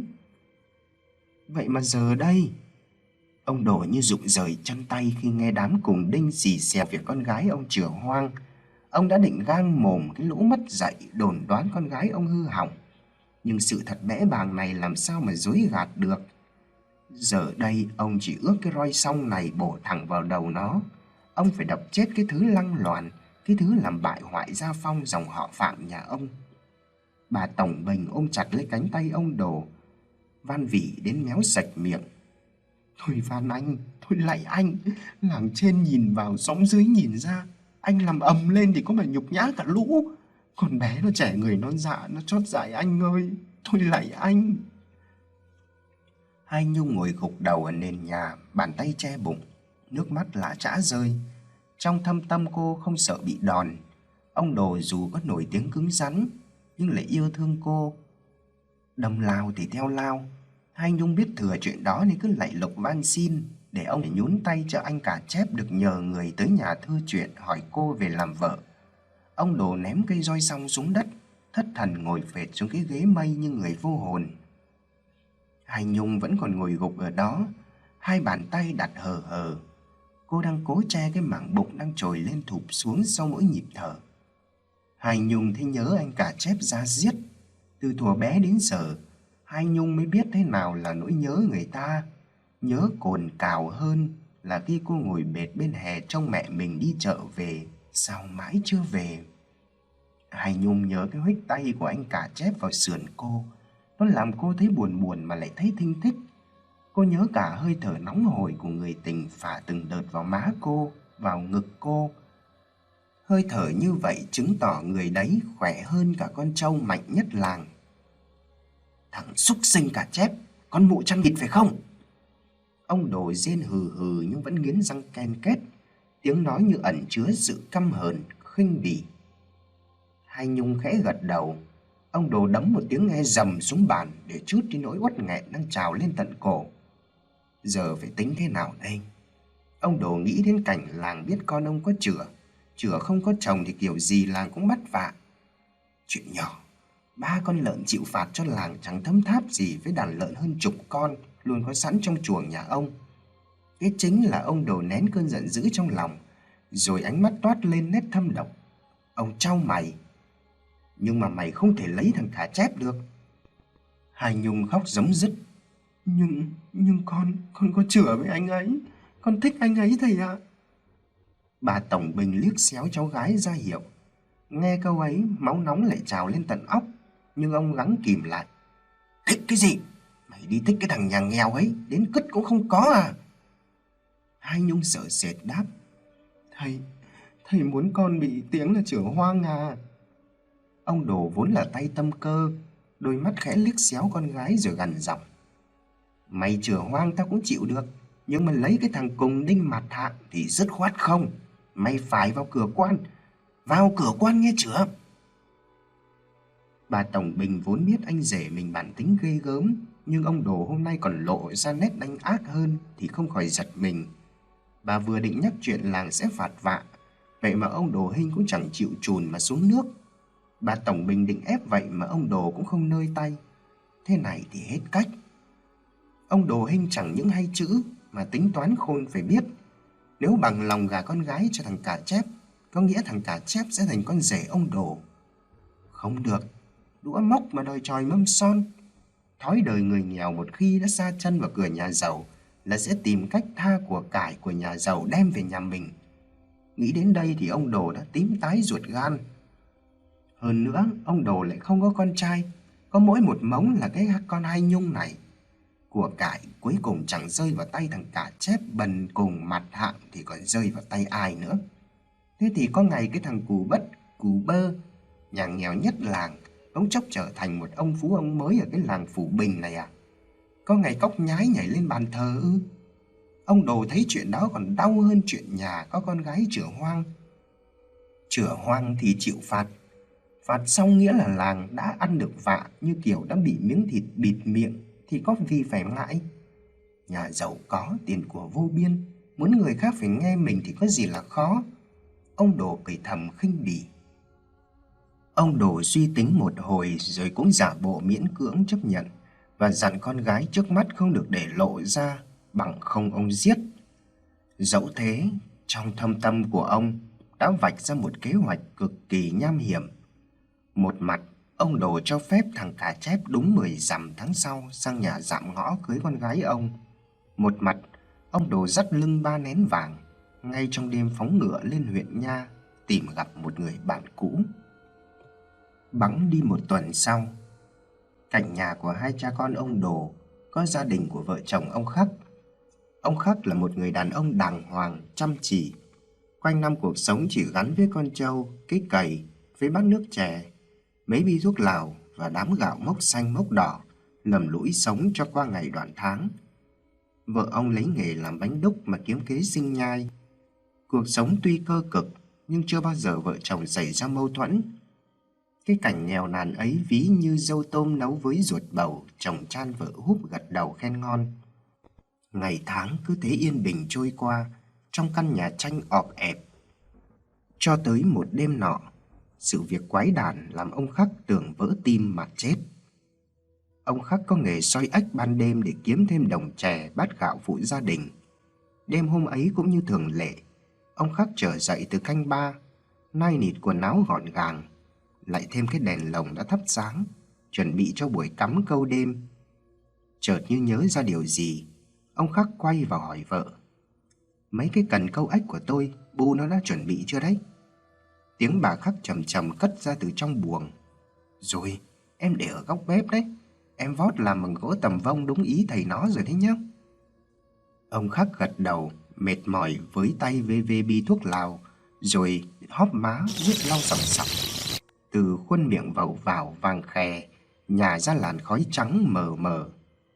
Vậy mà giờ đây, ông Đồ như rụng rời chân tay khi nghe đám cùng đinh xì xèo việc con gái ông chửa hoang. Ông đã định gang mồm cái lũ mất dạy đồn đoán con gái ông hư hỏng, nhưng sự thật bẽ bàng này làm sao mà dối gạt được. Giờ đây ông chỉ ước cái roi song này bổ thẳng vào đầu nó. Ông phải đập chết cái thứ lăng loàn, cái thứ làm bại hoại Gia Phong dòng họ Phạm nhà ông. Bà Tổng Bình ôm chặt lấy cánh tay ông Đồ, van vỉ đến méo sạch miệng. Thôi van anh, thôi lạy anh, làng trên nhìn vào, xóm dưới nhìn ra, anh làm ầm lên thì có mà nhục nhã cả lũ. Con bé nó trẻ người non dạ, nó chót dại anh ơi, thôi lạy anh. Hai Nhung ngồi gục đầu ở nền nhà, bàn tay che bụng, nước mắt lã chã rơi. Trong thâm tâm cô không sợ bị đòn. Ông Đồ dù có nổi tiếng cứng rắn nhưng lại yêu thương cô. Đâm lao thì theo lao. Hai Nhung biết thừa chuyện đó nên cứ lạy lục van xin để ông phải nhún tay cho anh cả chép được nhờ người tới nhà thư chuyện hỏi cô về làm vợ. Ông Đồ ném cây roi song xuống đất, thất thần ngồi phệt xuống cái ghế mây như người vô hồn. Hai Nhung vẫn còn ngồi gục ở đó, hai bàn tay đặt hờ hờ. Cô đang cố che cái mảng bụng đang trồi lên thụp xuống sau mỗi nhịp thở. Hai Nhung thấy nhớ anh cả chép ra giết. Từ thuở bé đến giờ, Hai Nhung mới biết thế nào là nỗi nhớ người ta. Nhớ cồn cào hơn là khi cô ngồi bệt bên hè trông mẹ mình đi chợ về, sao mãi chưa về. Hai Nhung nhớ cái huých tay của anh cả chép vào sườn cô. Nó làm cô thấy buồn buồn mà lại thấy thinh thích. Cô nhớ cả hơi thở nóng hổi của người tình phả từng đợt vào má cô, vào ngực cô. Hơi thở như vậy chứng tỏ người đấy khỏe hơn cả con trâu mạnh nhất làng. Thằng súc sinh cả chép, con mụ chăn vịt phải không? Ông Đồ rên hừ hừ nhưng vẫn nghiến răng ken két, tiếng nói như ẩn chứa sự căm hờn, khinh bỉ. Hai Nhung khẽ gật đầu. Ông Đồ đấm một tiếng nghe rầm xuống bàn để trút đi nỗi uất nghẹn đang trào lên tận cổ. Giờ phải tính thế nào đây? Ông Đồ nghĩ đến cảnh làng biết con ông có chửa không có chồng thì kiểu gì làng cũng bắt vạ. Chuyện nhỏ, 3 con lợn chịu phạt cho làng chẳng thấm tháp gì với đàn lợn hơn chục con luôn có sẵn trong chuồng nhà ông. Cái chính là ông Đồ nén cơn giận dữ trong lòng, rồi ánh mắt toát lên nét thâm độc. Ông trao mày. Nhưng mà mày không thể lấy thằng cả chép được. Hai Nhung khóc rống rứt. Nhưng con có chửa với anh ấy. Con thích anh ấy thầy ạ. Bà Tổng Bình liếc xéo cháu gái ra hiệu. Nghe câu ấy, máu nóng lại trào lên tận óc. Nhưng ông gắng kìm lại. Thích cái gì? Mày đi thích cái thằng nhà nghèo ấy, đến cứt cũng không có à? Hai Nhung sợ sệt đáp. Thầy muốn con bị tiếng là chửa hoang à? Ông Đồ vốn là tay tâm cơ, đôi mắt khẽ liếc xéo con gái rồi gằn giọng. Mày chửa hoang tao cũng chịu được, nhưng mà lấy cái thằng cùng đinh mặt hạng thì dứt khoát không. Mày phải vào cửa quan nghe chưa? Bà Tổng Bình vốn biết anh rể mình bản tính ghê gớm, nhưng ông Đồ hôm nay còn lộ ra nét đanh ác hơn thì không khỏi giật mình. Bà vừa định nhắc chuyện làng sẽ phạt vạ, vậy mà ông Đồ Hinh cũng chẳng chịu chùn mà xuống nước. Bà Tổng Bình định ép vậy mà ông Đồ cũng không nơi tay. Thế này thì hết cách. Ông Đồ Hinh chẳng những hay chữ mà tính toán khôn phải biết. Nếu bằng lòng gả con gái cho thằng cả chép, có nghĩa thằng cả chép sẽ thành con rể ông Đồ. Không được, đũa mốc mà đòi tròi mâm son. Thói đời người nghèo một khi đã sa chân vào cửa nhà giàu là sẽ tìm cách tha của cải của nhà giàu đem về nhà mình. Nghĩ đến đây thì ông Đồ đã tím tái ruột gan. Hơn nữa, ông Đồ lại không có con trai, có mỗi một mống là cái con hai nhung này. Của cải cuối cùng chẳng rơi vào tay thằng cả chép bần cùng mặt hạng thì còn rơi vào tay ai nữa. Thế thì có ngày cái thằng cù bất, cù bơ, nhà nghèo nhất làng, bỗng chốc trở thành một ông phú ông mới ở cái làng Phủ Bình này à? Có ngày cóc nhái nhảy lên bàn thờ ư? Ông Đồ thấy chuyện đó còn đau hơn chuyện nhà có con gái chửa hoang. Chửa hoang thì chịu phạt. Phạt xong nghĩa là làng đã ăn được vạ, như kiểu đã bị miếng thịt bịt miệng thì có gì phải ngại. Nhà giàu có, tiền của vô biên, muốn người khác phải nghe mình thì có gì là khó. Ông Đồ cười thầm khinh bỉ. Ông Đồ suy tính một hồi rồi cũng giả bộ miễn cưỡng chấp nhận và dặn con gái trước mắt không được để lộ ra, bằng không ông giết. Dẫu thế, trong thâm tâm của ông đã vạch ra một kế hoạch cực kỳ nham hiểm. Một mặt, ông Đồ cho phép thằng cả chép đúng 10 rằm tháng sau sang nhà dạm ngõ cưới con gái ông. Một mặt, ông Đồ dắt lưng 3 nén vàng, ngay trong đêm phóng ngựa lên huyện Nha tìm gặp một người bạn cũ. Bẵng đi một tuần sau, cạnh nhà của hai cha con ông Đồ có gia đình của vợ chồng ông Khắc. Ông Khắc là một người đàn ông đàng hoàng, chăm chỉ. Quanh năm cuộc sống chỉ gắn với con trâu, cái cày, với bát nước chè, mấy bi thuốc lào và đám gạo mốc xanh mốc đỏ, lầm lũi sống cho qua ngày đoạn tháng. Vợ ông lấy nghề làm bánh đúc mà kiếm kế sinh nhai. Cuộc sống tuy cơ cực nhưng chưa bao giờ vợ chồng xảy ra mâu thuẫn. Cái cảnh nghèo nàn ấy ví như dâu tôm nấu với ruột bầu, chồng chan vợ húp gật đầu khen ngon. Ngày tháng cứ thế yên bình trôi qua trong căn nhà tranh ọp ẹp. Cho tới một đêm nọ, sự việc quái đản làm ông Khắc tưởng vỡ tim mà chết. Ông Khắc có nghề soi ếch ban đêm để kiếm thêm đồng chè bát gạo phụ gia đình. Đêm hôm ấy cũng như thường lệ, ông Khắc trở dậy từ canh ba, nai nịt quần áo gọn gàng, lại thêm cái đèn lồng đã thắp sáng, chuẩn bị cho buổi cắm câu đêm. Chợt như nhớ ra điều gì, ông Khắc quay vào hỏi vợ: "Mấy cái cần câu ếch của tôi, bu nó đã chuẩn bị chưa đấy?" Tiếng bà Khắc trầm trầm cất ra từ trong buồng: "Rồi, em để ở góc bếp đấy. Em vót làm bằng gỗ tầm vông đúng ý thầy nó rồi đấy nhá." Ông Khắc gật đầu, mệt mỏi với tay vê vê bi thuốc lào, rồi hóp má vuốt lau sòng sọc. Từ khuôn miệng vầu vào vàng khè nhả ra làn khói trắng mờ mờ.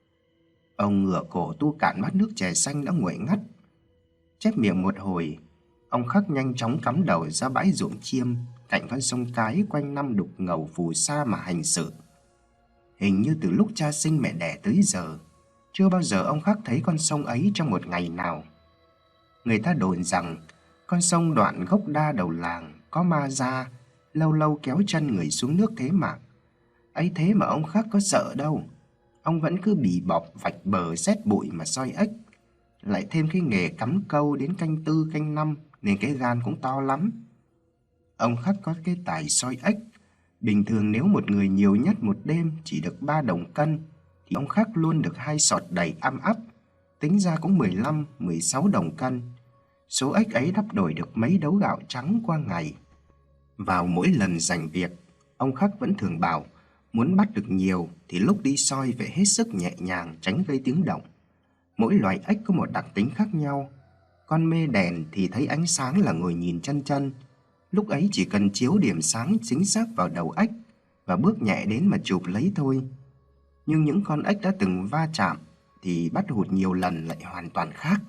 Ông ngửa cổ tu cạn bát nước chè xanh đã nguội ngắt. Chép miệng một hồi, ông Khắc nhanh chóng cắm đầu ra bãi ruộng chiêm cạnh con sông Cái quanh năm đục ngầu phù sa mà hành sự. Hình như từ lúc cha sinh mẹ đẻ tới giờ, chưa bao giờ ông Khắc thấy con sông ấy trong một ngày nào. Người ta đồn rằng con sông đoạn gốc đa đầu làng có ma ra, lâu lâu kéo chân người xuống nước thế mà. Ấy thế mà ông Khắc có sợ đâu. Ông vẫn cứ bì bọp vạch bờ xét bụi mà soi ếch. Lại thêm cái nghề cắm câu đến canh tư canh năm nên cái gan cũng to lắm. Ông Khắc có cái tài soi ếch. Bình thường nếu một người nhiều nhất một đêm chỉ được 3 đồng cân thì ông Khắc luôn được 2 sọt đầy am ắp, tính ra cũng 15, 16 đồng cân. Số ếch ấy đắp đổi được mấy đấu gạo trắng qua ngày. Vào mỗi lần rảnh việc, ông Khắc vẫn thường bảo muốn bắt được nhiều thì lúc đi soi phải hết sức nhẹ nhàng, tránh gây tiếng động. Mỗi loài ếch có một đặc tính khác nhau. Con mê đèn thì thấy ánh sáng là ngồi nhìn chân chân. Lúc ấy chỉ cần chiếu điểm sáng chính xác vào đầu ếch và bước nhẹ đến mà chụp lấy thôi. Nhưng những con ếch đã từng va chạm thì bắt hụt nhiều lần lại hoàn toàn khác.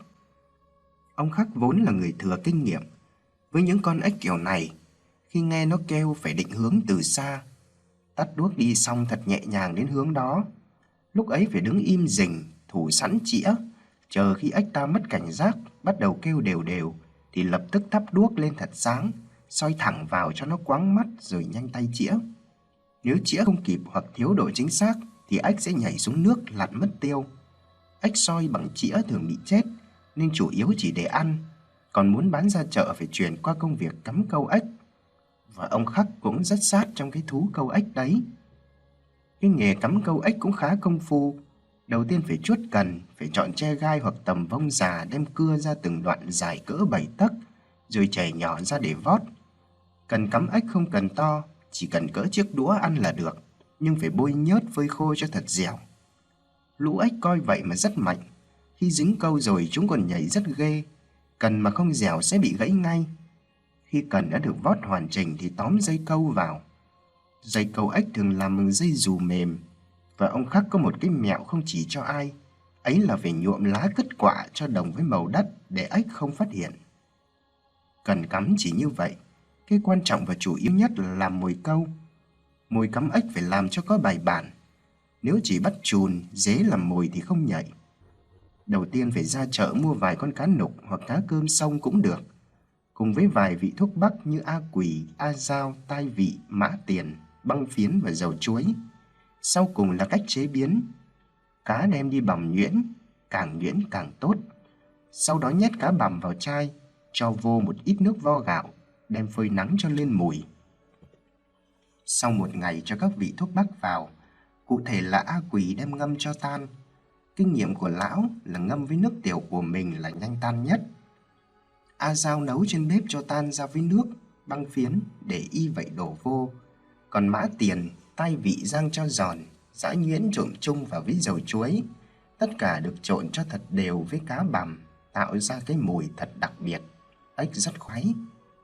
Ông Khắc vốn là người thừa kinh nghiệm. Với những con ếch kiểu này, khi nghe nó kêu phải định hướng từ xa. Tắt đuốc đi xong thật nhẹ nhàng đến hướng đó. Lúc ấy phải đứng im rình, thủ sẵn chĩa, chờ khi ếch ta mất cảnh giác, bắt đầu kêu đều đều thì lập tức thắp đuốc lên thật sáng, soi thẳng vào cho nó quáng mắt rồi nhanh tay chĩa. Nếu chĩa không kịp hoặc thiếu độ chính xác thì ếch sẽ nhảy xuống nước lặn mất tiêu. Ếch soi bằng chĩa thường bị chết nên chủ yếu chỉ để ăn, còn muốn bán ra chợ phải chuyển qua công việc cắm câu ếch. Và ông Khắc cũng rất sát trong cái thú câu ếch đấy. Cái nghề cắm câu ếch cũng khá công phu. Đầu tiên phải chuốt cần, phải chọn tre gai hoặc tầm vông già đem cưa ra từng đoạn dài cỡ 7 tấc, rồi chảy nhỏ ra để vót. Cần cắm ếch không cần to, chỉ cần cỡ chiếc đũa ăn là được. nhưng phải bôi nhớt phơi khô cho thật dẻo. Lũ ếch coi vậy mà rất mạnh. Khi dính câu rồi chúng còn nhảy rất ghê. Cần mà không dẻo sẽ bị gãy ngay. Khi cần đã được vót hoàn chỉnh thì tóm dây câu vào. Dây câu ếch thường làm bằng dây dù mềm. Và ông Khắc có một cái mẹo không chỉ cho ai. Ấy là phải nhuộm lá cứt quạ cho đồng với màu đất để ếch không phát hiện. Cần cắm chỉ như vậy. Cái quan trọng và chủ yếu nhất là làm mồi câu. Mồi cắm ếch phải làm cho có bài bản. Nếu chỉ bắt chùn, dế làm mồi thì không nhảy. Đầu tiên phải ra chợ mua vài con cá nục hoặc cá cơm sông cũng được, cùng với vài vị thuốc bắc như a quỳ, a dao, tai vị, mã tiền, băng phiến và dầu chuối. Sau cùng là cách chế biến. Cá đem đi bằm nhuyễn, càng nhuyễn càng tốt. Sau đó nhét cá bằm vào chai, cho vô một ít nước vo gạo, đem phơi nắng cho lên mùi. Sau một ngày cho các vị thuốc bắc vào, cụ thể là a quỳ đem ngâm cho tan. Kinh nghiệm của lão là ngâm với nước tiểu của mình là nhanh tan nhất. A dao nấu trên bếp cho tan ra với nước, băng phiến để y vậy đổ vô. Còn mã tiền, tai vị rang cho giòn, giã nhuyễn trộn chung vào với dầu chuối. Tất cả được trộn cho thật đều với cá bằm, tạo ra cái mùi thật đặc biệt. Ếch rất khoái.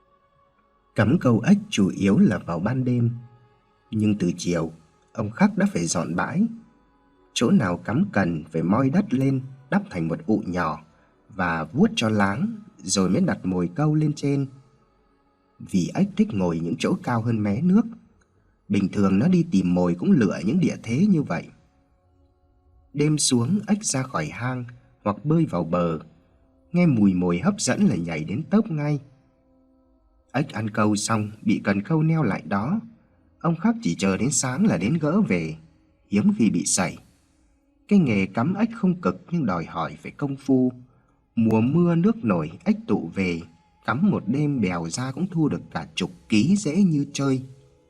Cắm câu ếch chủ yếu là vào ban đêm. Nhưng từ chiều, ông Khắc đã phải dọn bãi. Chỗ nào cắm cần phải moi đất lên, đắp thành một ụ nhỏ và vuốt cho láng, rồi mới đặt mồi câu lên trên. Vì ếch thích ngồi những chỗ cao hơn mé nước. Bình thường nó đi tìm mồi cũng lựa những địa thế như vậy. Đêm xuống, ếch ra khỏi hang hoặc bơi vào bờ. Nghe mùi mồi hấp dẫn là nhảy đến tớp ngay. Ếch ăn câu xong bị cần câu neo lại đó. Ông Khắc chỉ chờ đến sáng là đến gỡ về, hiếm khi bị sảy. Cái nghề cắm ếch không cực nhưng đòi hỏi phải công phu. Mùa mưa nước nổi, ếch tụ về, cắm một đêm bèo ra cũng thu được cả chục ký dễ như chơi.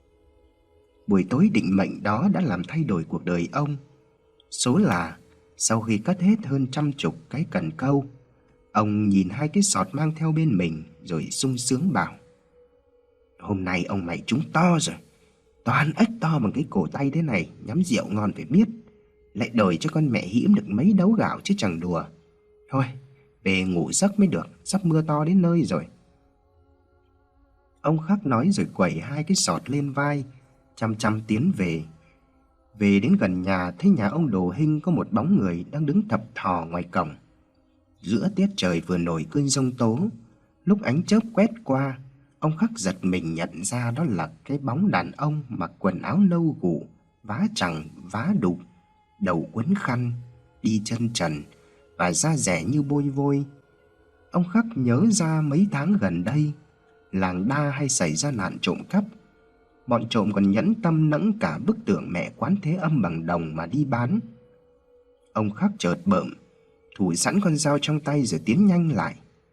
Buổi tối định mệnh đó đã làm thay đổi cuộc đời ông. Số là sau khi cất hết hơn 100 cái cần câu, ông nhìn hai cái sọt mang theo bên mình rồi sung sướng bảo: hôm nay ông mày trúng to rồi. Toàn ếch to bằng cái cổ tay thế này, nhắm rượu ngon phải biết. Lại đổi cho con mẹ hĩm được mấy đấu gạo chứ chẳng đùa. Thôi, về ngủ giấc mới được, sắp mưa to đến nơi rồi. Ông Khắc nói rồi quẩy hai cái sọt lên vai, chăm chăm tiến về. Về đến gần nhà, thấy nhà ông Đồ Hinh có một bóng người đang đứng thập thò ngoài cổng. Giữa tiết trời vừa nổi cơn giông tố, lúc ánh chớp quét qua, ông Khắc giật mình nhận ra đó là cái bóng đàn ông mặc quần áo nâu gù, vá chằng vá đục, đầu quấn khăn, đi chân trần và da dẻ như bôi vôi. Ông Khắc nhớ ra mấy tháng gần đây, làng Đa hay xảy ra nạn trộm cắp. Bọn trộm còn nhẫn tâm nẫng cả bức tượng mẹ Quán Thế Âm bằng đồng mà đi bán. Ông Khắc chợt bợm, thủ sẵn con dao trong tay rồi tiến nhanh lại.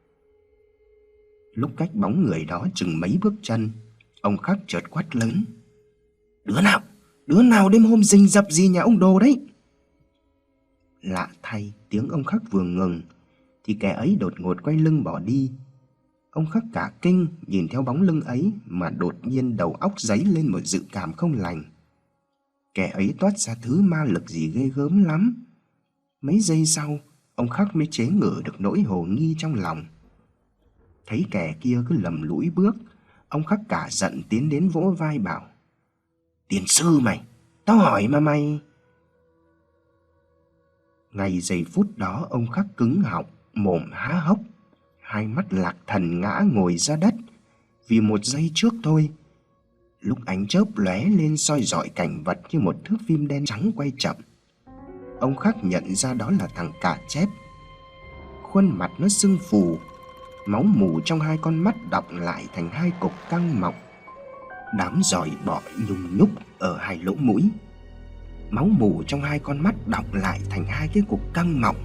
Lúc cách bóng người đó chừng mấy bước chân, ông Khắc chợt quát lớn: Đứa nào đêm hôm rình rập gì nhà ông Đồ đấy? Lạ thay, tiếng ông Khắc vừa ngừng thì kẻ ấy đột ngột quay lưng bỏ đi. Ông Khắc cả kinh nhìn theo bóng lưng ấy mà đột nhiên đầu óc dấy lên một dự cảm không lành. Kẻ ấy toát ra thứ ma lực gì ghê gớm lắm. Mấy giây sau, ông Khắc mới chế ngự được nỗi hồ nghi trong lòng. Thấy kẻ kia cứ lầm lũi bước, ông Khắc cả giận tiến đến vỗ vai bảo: tiền sư mày, tao hỏi mà mày... Ngay giây phút đó ông Khắc cứng họng, mồm há hốc, hai mắt lạc thần ngã ngồi ra đất. Vì một giây trước thôi, lúc ánh chớp lóe lên soi rọi cảnh vật như một thước phim đen trắng quay chậm, ông Khắc nhận ra đó là thằng Cả Chép. Khuôn mặt nó sưng phù, máu mù trong hai con mắt đọng lại thành hai cục căng mọng, đám giòi bọ nhùng nhúc ở hai lỗ mũi. Máu mù trong hai con mắt đọng lại thành hai cái cục căng mọng.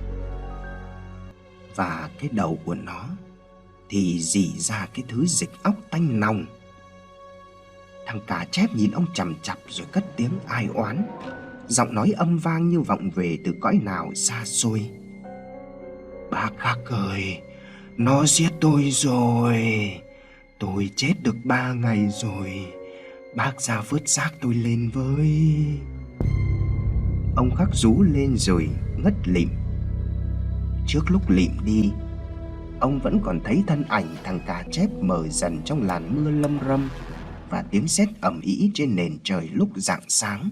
Và cái đầu của nó thì rỉ ra cái thứ dịch óc tanh nồng. Thằng Cả Chép nhìn ông chằm chằm rồi cất tiếng ai oán, giọng nói âm vang như vọng về từ cõi nào xa xôi: bác Khắc ơi, nó giết tôi rồi. Tôi chết được 3 ngày rồi. Bác ra vớt xác tôi lên với. Ông Khắc rú lên rồi ngất lịm. Trước lúc lịm đi, ông vẫn còn thấy thân ảnh thằng Cà Chép mờ dần trong làn mưa lâm râm và tiếng sét ầm ĩ trên nền trời lúc rạng sáng.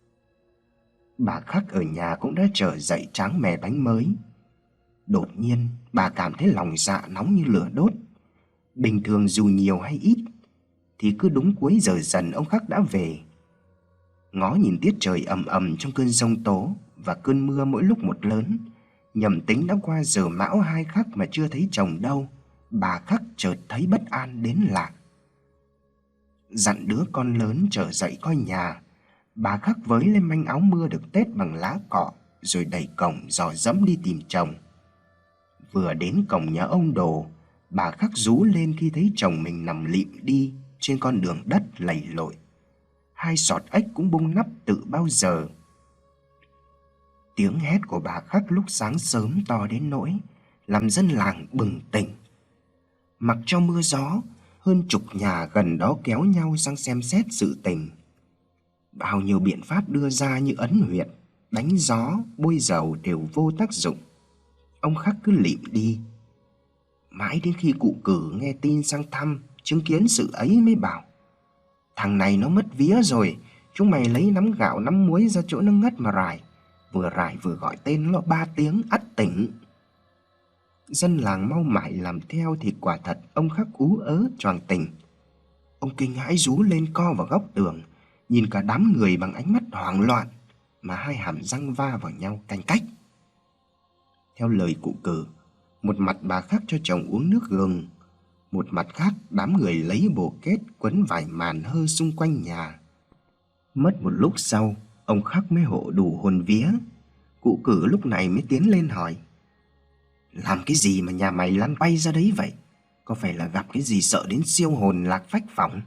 Bà Khắc ở nhà cũng đã trở dậy tráng mè bánh mới. Đột nhiên bà cảm thấy lòng dạ nóng như lửa đốt. Bình thường dù nhiều hay ít thì cứ đúng cuối giờ dần ông Khắc đã về. Ngó nhìn tiết trời ầm ầm trong cơn giông tố và cơn mưa mỗi lúc một lớn, nhầm tính đã qua giờ Mão 2 Khắc mà chưa thấy chồng đâu, bà Khắc chợt thấy bất an đến lạ. Dặn đứa con lớn trở dậy coi nhà, bà Khắc với lên manh áo mưa được tết bằng lá cọ rồi đẩy cổng dò dẫm đi tìm chồng. Vừa đến cổng nhà ông Đồ, bà Khắc rú lên khi thấy chồng mình nằm lịm đi trên con đường đất lầy lội. Hai sọt ếch cũng bung nắp từ bao giờ. Tiếng hét của bà Khắc lúc sáng sớm to đến nỗi làm dân làng bừng tỉnh. Mặc cho mưa gió, hơn chục nhà gần đó kéo nhau sang xem xét sự tình. Bao nhiêu biện pháp đưa ra như ấn huyệt, đánh gió, bôi dầu đều vô tác dụng. Ông Khắc cứ lịm đi. Mãi đến khi cụ Cử nghe tin sang thăm, chứng kiến sự ấy mới bảo: thằng này nó mất vía rồi, chúng mày lấy nắm gạo nắm muối ra chỗ nó ngất mà rải vừa gọi tên nó 3 tiếng ắt tỉnh. Dân làng mau mải làm theo thì quả thật ông Khắc ú ớ choàng tỉnh. Ông kinh hãi rú lên co vào góc tường, nhìn cả đám người bằng ánh mắt hoảng loạn, mà hai hàm răng va vào nhau canh cách. Theo lời cụ Cử, một mặt bà Khắc cho chồng uống nước gừng, một mặt khác đám người lấy bồ kết quấn vải màn hơ xung quanh nhà. Mất một lúc sau, ông Khắc mới hộ đủ hồn vía. Cụ Cử lúc này mới tiến lên hỏi: làm cái gì mà nhà mày lăn bay ra đấy vậy? Có phải là gặp cái gì sợ đến siêu hồn lạc phách phỏng?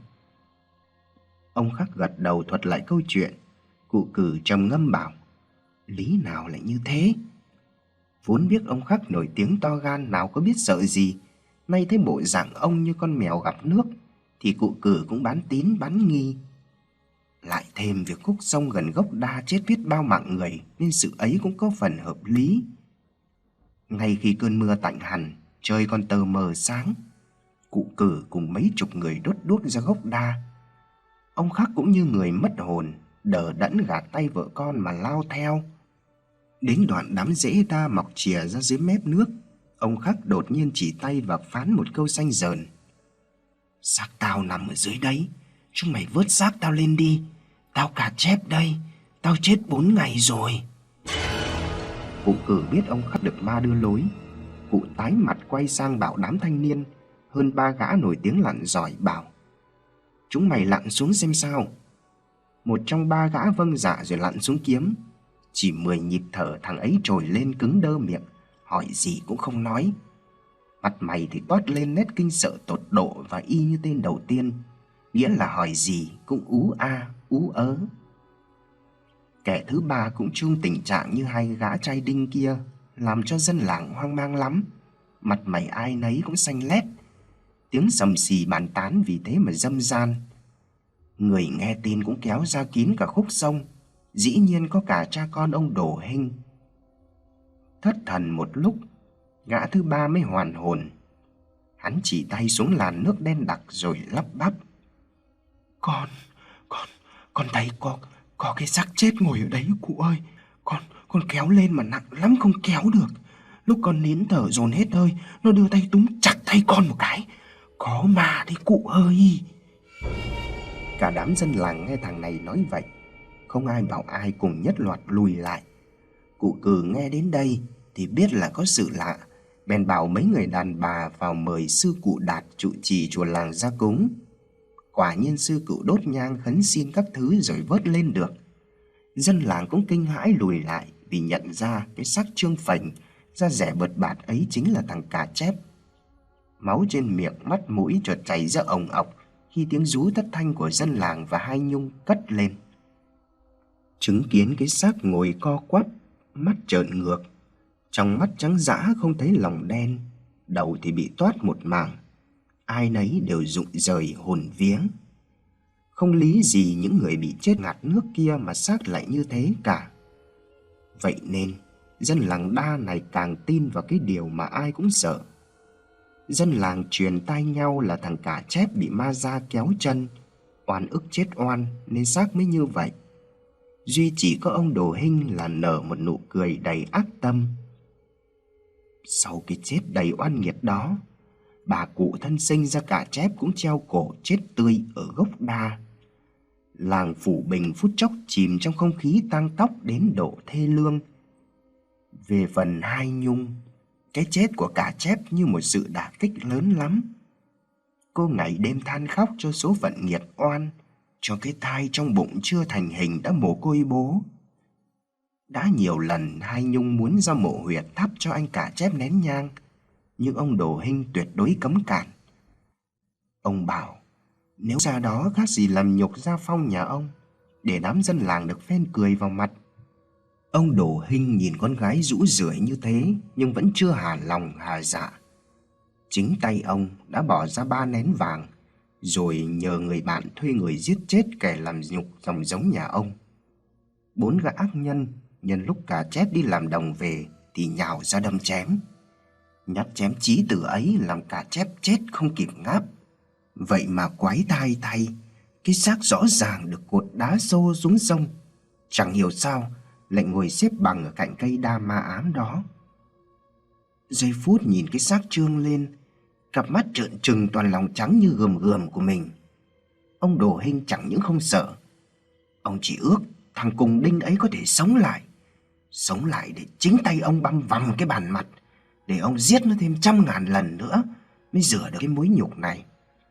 Ông Khắc gật đầu thuật lại câu chuyện. Cụ Cử trầm ngâm bảo: lý nào lại như thế? Vốn biết ông Khắc nổi tiếng to gan, nào có biết sợ gì. Nay thấy bộ dạng ông như con mèo gặp nước thì cụ Cử cũng bán tín bán nghi. Lại thêm việc khúc sông gần gốc đa chết biết bao mạng người, nên sự ấy cũng có phần hợp lý. Ngay khi cơn mưa tạnh hẳn, trời còn tờ mờ sáng, cụ Cử cùng mấy chục người đốt đuốc ra gốc đa. Ông Khắc cũng như người mất hồn, đờ đẫn gạt tay vợ con mà lao theo. Đến đoạn đám rễ đa mọc chìa ra dưới mép nước, ông Khắc đột nhiên chỉ tay và phán một câu xanh dờn: xác tao nằm ở dưới đấy, chúng mày vớt xác tao lên đi. Tao Cà Chép đây, tao chết 4 ngày rồi. Cụ Cử biết ông Khắc được ma đưa lối. Cụ tái mặt quay sang bảo đám thanh niên, hơn 3 gã nổi tiếng lặn giỏi, bảo: chúng mày lặn xuống xem sao. Một trong 3 gã vâng dạ rồi lặn xuống kiếm. Chỉ 10 nhịp thở thằng ấy trồi lên cứng đơ miệng, hỏi gì cũng không nói. Mặt mày thì toát lên nét kinh sợ tột độ và y như tên đầu tiên, nghĩa là hỏi gì cũng ú a ú ớ. Kẻ thứ 3 cũng chung tình trạng như hai gã trai đinh kia, làm cho dân làng hoang mang lắm. Mặt mày ai nấy cũng xanh lét, tiếng sầm xì bàn tán vì thế mà râm ran. Người nghe tin cũng kéo ra kín cả khúc sông, dĩ nhiên có cả cha con ông Đồ Hinh. Thất thần một lúc, gã thứ 3 mới hoàn hồn. Hắn chỉ tay xuống làn nước đen đặc rồi lắp bắp: Con thấy có cái xác chết ngồi ở đấy cụ ơi. Con kéo lên mà nặng lắm không kéo được. Lúc con nín thở dồn hết hơi, nó đưa tay túm chặt tay con một cái. Có mà đấy cụ ơi. Cả đám dân làng nghe thằng này nói vậy, không ai bảo ai, cùng nhất loạt lùi lại. Cụ Cử nghe đến đây thì biết là có sự lạ, bèn bảo mấy người đàn bà vào mời sư cụ Đạt trụ trì chùa làng ra cúng. Quả nhiên sư cụ đốt nhang khấn xin các thứ rồi vớt lên được. Dân làng cũng kinh hãi lùi lại, vì nhận ra cái xác trương phành, da rẻ bợt bạt ấy chính là thằng Cà Chép. Máu trên miệng mắt mũi chợt chảy ra ồng ọc khi tiếng rú thất thanh của dân làng và hai nhung cất lên. Chứng kiến cái xác ngồi co quắp, mắt trợn ngược, trong mắt trắng dã không thấy lòng đen, đầu thì bị toát một mảng, ai nấy đều rụng rời hồn vía. Không lý gì những người bị chết ngạt nước kia mà xác lại như thế cả. Vậy nên dân làng Đa này càng tin vào cái điều mà ai cũng sợ. Dân làng truyền tai nhau là thằng Cả Chép bị ma da kéo chân, oan ức chết oan nên xác mới như vậy. Duy chỉ có ông Đồ Hinh là nở một nụ cười đầy ác tâm. Sau cái chết đầy oan nghiệt đó, bà cụ thân sinh ra Cả Chép cũng treo cổ chết tươi ở gốc đa. Làng Phủ Bình phút chốc chìm trong không khí tang tóc đến độ thê lương. Về phần Hai Nhung, cái chết của Cả Chép như một sự đả kích lớn lắm. Cô ngày đêm than khóc cho số phận nghiệt oan, cho cái thai trong bụng chưa thành hình đã mồ côi bố. Đã nhiều lần Hai Nhung muốn ra mộ huyệt thắp cho anh Cả Chép nén nhang, nhưng ông Đồ Hinh tuyệt đối cấm cản. Ông bảo nếu ra đó khác gì làm nhục gia phong nhà ông, để đám dân làng được phen cười vào mặt. Ông Đồ Hinh nhìn con gái rũ rượi như thế nhưng vẫn chưa hà lòng hà dạ. Chính tay ông đã bỏ ra 3 nén vàng, rồi nhờ người bạn thuê người giết chết kẻ làm nhục dòng giống nhà ông. 4 gã ác nhân nhân lúc Cả Chép đi làm đồng về thì nhào ra đâm chém. Nhát chém chí tử ấy làm Cả Chép chết không kịp ngáp. Vậy mà quái tai thay, cái xác rõ ràng được cột đá xô xuống sông, chẳng hiểu sao lại ngồi xếp bằng ở cạnh cây đa ma ám đó. Giây phút nhìn cái xác trương lên, cặp mắt trợn trừng toàn lòng trắng như gườm gườm của mình, ông Đồ Hinh chẳng những không sợ, ông chỉ ước thằng cùng đinh ấy có thể sống lại để chính tay ông băm vằm cái bàn mặt, để ông giết nó thêm 100.000 lần nữa mới rửa được cái mối nhục này.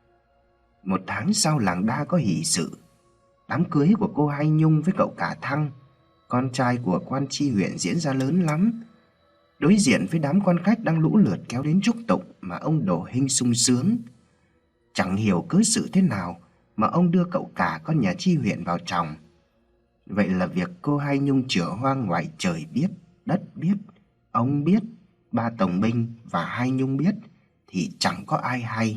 1 tháng sau làng Đa có hỷ sự, đám cưới của cô Hai Nhung với cậu Cả Thăng, con trai của quan tri huyện, diễn ra lớn lắm. Đối diện với đám quan khách đang lũ lượt kéo đến chúc tụng mà ông Đồ Hinh sung sướng. Chẳng hiểu cớ sự thế nào mà ông đưa cậu Cả con nhà tri huyện vào chồng. Vậy là việc cô Hai Nhung chửa hoang ngoài trời biết, đất biết, ông biết, ba tổng binh và Hai Nhung biết thì chẳng có ai hay.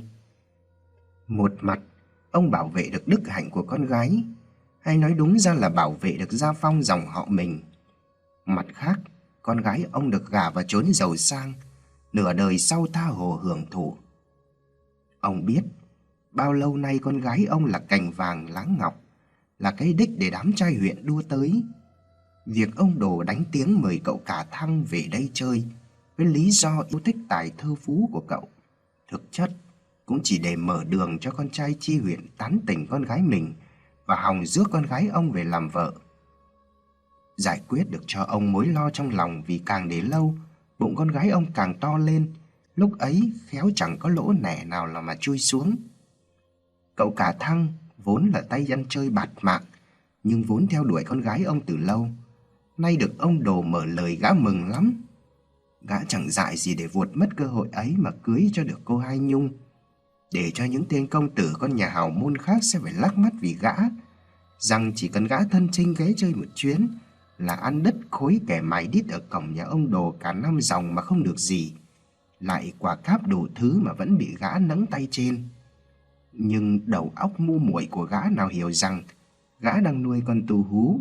Một mặt, ông bảo vệ được đức hạnh của con gái, hay nói đúng ra là bảo vệ được gia phong dòng họ mình. Mặt khác, con gái ông được gả vào chốn giàu sang, nửa đời sau tha hồ hưởng thụ. Ông biết, bao lâu nay con gái ông là cành vàng lá ngọc, là cái đích để đám trai huyện đua tới. Việc ông Đồ đánh tiếng mời cậu Cả Thăng về đây chơi với lý do yêu thích tài thơ phú của cậu, thực chất cũng chỉ để mở đường cho con trai tri huyện tán tỉnh con gái mình và hòng rước con gái ông về làm vợ. Giải quyết được cho ông mối lo trong lòng, vì càng để lâu, bụng con gái ông càng to lên, lúc ấy khéo chẳng có lỗ nẻ nào là mà chui xuống. Cậu Cả Thăng vốn là tay ăn chơi bạt mạng, nhưng vốn theo đuổi con gái ông từ lâu. Nay được ông Đồ mở lời gã mừng lắm. Gã chẳng dại gì để vuột mất cơ hội ấy mà cưới cho được cô Hai Nhung, để cho những tên công tử con nhà hào môn khác sẽ phải lắc mắt vì gã, rằng chỉ cần gã thân chinh ghé chơi một chuyến là ăn đứt khối kẻ mài đít ở cổng nhà ông Đồ cả năm dòng mà không được gì, lại quả cáp đủ thứ mà vẫn bị gã nẫng tay trên. Nhưng đầu óc ngu muội của gã nào hiểu rằng gã đang nuôi con tù hú.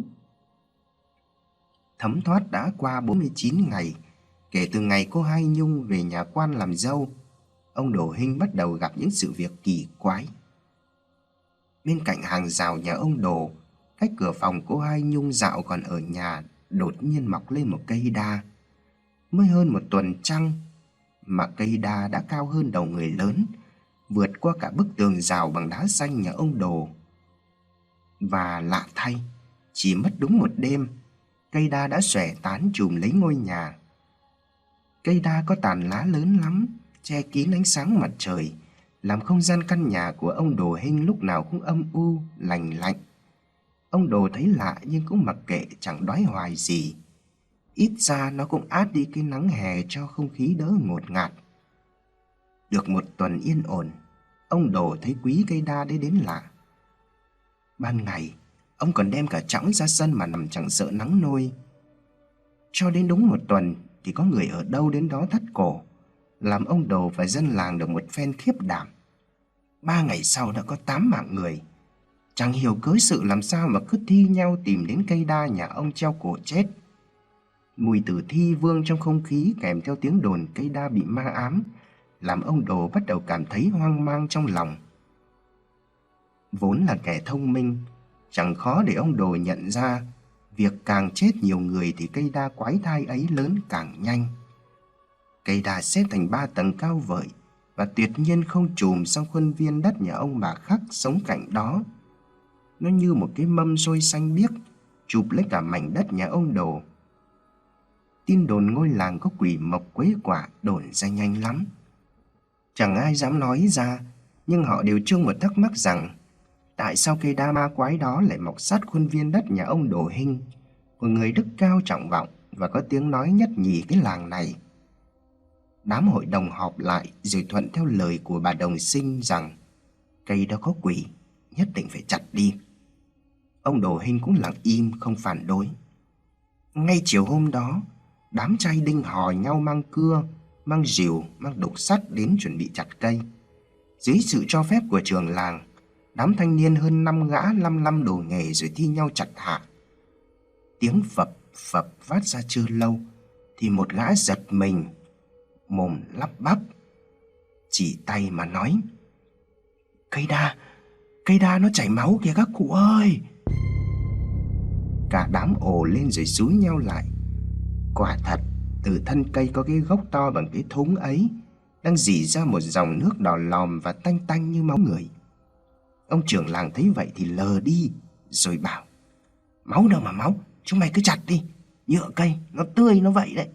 Thấm thoát đã qua 49 ngày kể từ ngày cô Hai Nhung về nhà quan làm dâu. Ông Đồ Hinh bắt đầu gặp những sự việc kỳ quái. Bên cạnh hàng rào nhà ông Đồ, cách cửa phòng cô Hai Nhung dạo còn ở nhà, đột nhiên mọc lên một cây đa. Mới hơn 1 tuần trăng mà cây đa đã cao hơn đầu người lớn, vượt qua cả bức tường rào bằng đá xanh nhà ông Đồ. Và lạ thay, chỉ mất đúng 1 đêm, cây đa đã xòe tán trùm lấy ngôi nhà. Cây đa có tàn lá lớn lắm, che kín ánh sáng mặt trời, làm không gian căn nhà của ông Đồ Hinh lúc nào cũng âm u, lành lạnh. Ông Đồ thấy lạ nhưng cũng mặc kệ, chẳng đoái hoài gì. Ít ra nó cũng át đi cái nắng hè cho không khí đỡ ngột ngạt. Được 1 tuần yên ổn, ông Đồ thấy quý cây đa đấy đến lạ. Ban ngày, ông còn đem cả chõng ra sân mà nằm chẳng sợ nắng nôi. Cho đến đúng 1 tuần thì có người ở đâu đến đó thắt cổ, làm ông Đồ và dân làng được một phen khiếp đảm. 3 ngày sau đã có 8 mạng người. Chẳng hiểu cớ sự làm sao mà cứ thi nhau tìm đến cây đa nhà ông treo cổ chết. Mùi tử thi vương trong không khí kèm theo tiếng đồn cây đa bị ma ám, làm ông Đồ bắt đầu cảm thấy hoang mang trong lòng. Vốn là kẻ thông minh, chẳng khó để ông Đồ nhận ra việc càng chết nhiều người thì cây đa quái thai ấy lớn càng nhanh. Cây đa xếp thành 3 tầng cao vời và tuyệt nhiên không chùm sang khuôn viên đất nhà ông bà Khắc sống cạnh đó. Nó như một cái mâm xôi xanh biếc chụp lấy cả mảnh đất nhà ông Đồ. Tin đồn ngôi làng có quỷ mộc quấy quả đồn ra nhanh lắm. Chẳng ai dám nói ra, nhưng họ đều chung một thắc mắc rằng tại sao cây đa ma quái đó lại mọc sát khuôn viên đất nhà ông Đồ Hinh, một người đức cao trọng vọng và có tiếng nói nhất nhì cái làng này. Đám hội đồng họp lại rồi thuận theo lời của bà Đồng Sinh rằng cây đó có quỷ, nhất định phải chặt đi. Ông Đồ Hinh cũng lặng im không phản đối. Ngay chiều hôm đó, đám trai đinh hò nhau mang cưa, mang rìu, mang đục sắt đến chuẩn bị chặt cây. Dưới sự cho phép của trưởng làng, đám thanh niên hơn 5 gã lăm đồ nghề rồi thi nhau chặt hạ. Tiếng phập phập phát ra chưa lâu thì một gã giật mình, mồm lắp bắp, chỉ tay mà nói: Cây đa nó chảy máu kìa các cụ ơi. Cả đám ồ lên rồi xúi nhau lại. Quả thật, từ thân cây có cái gốc to bằng cái thúng ấy đang rỉ ra một dòng nước đỏ lòm và tanh tanh như máu người. Ông trưởng làng thấy vậy thì lờ đi rồi bảo: Máu đâu mà máu, chúng mày cứ chặt đi, nhựa cây nó tươi nó vậy đấy.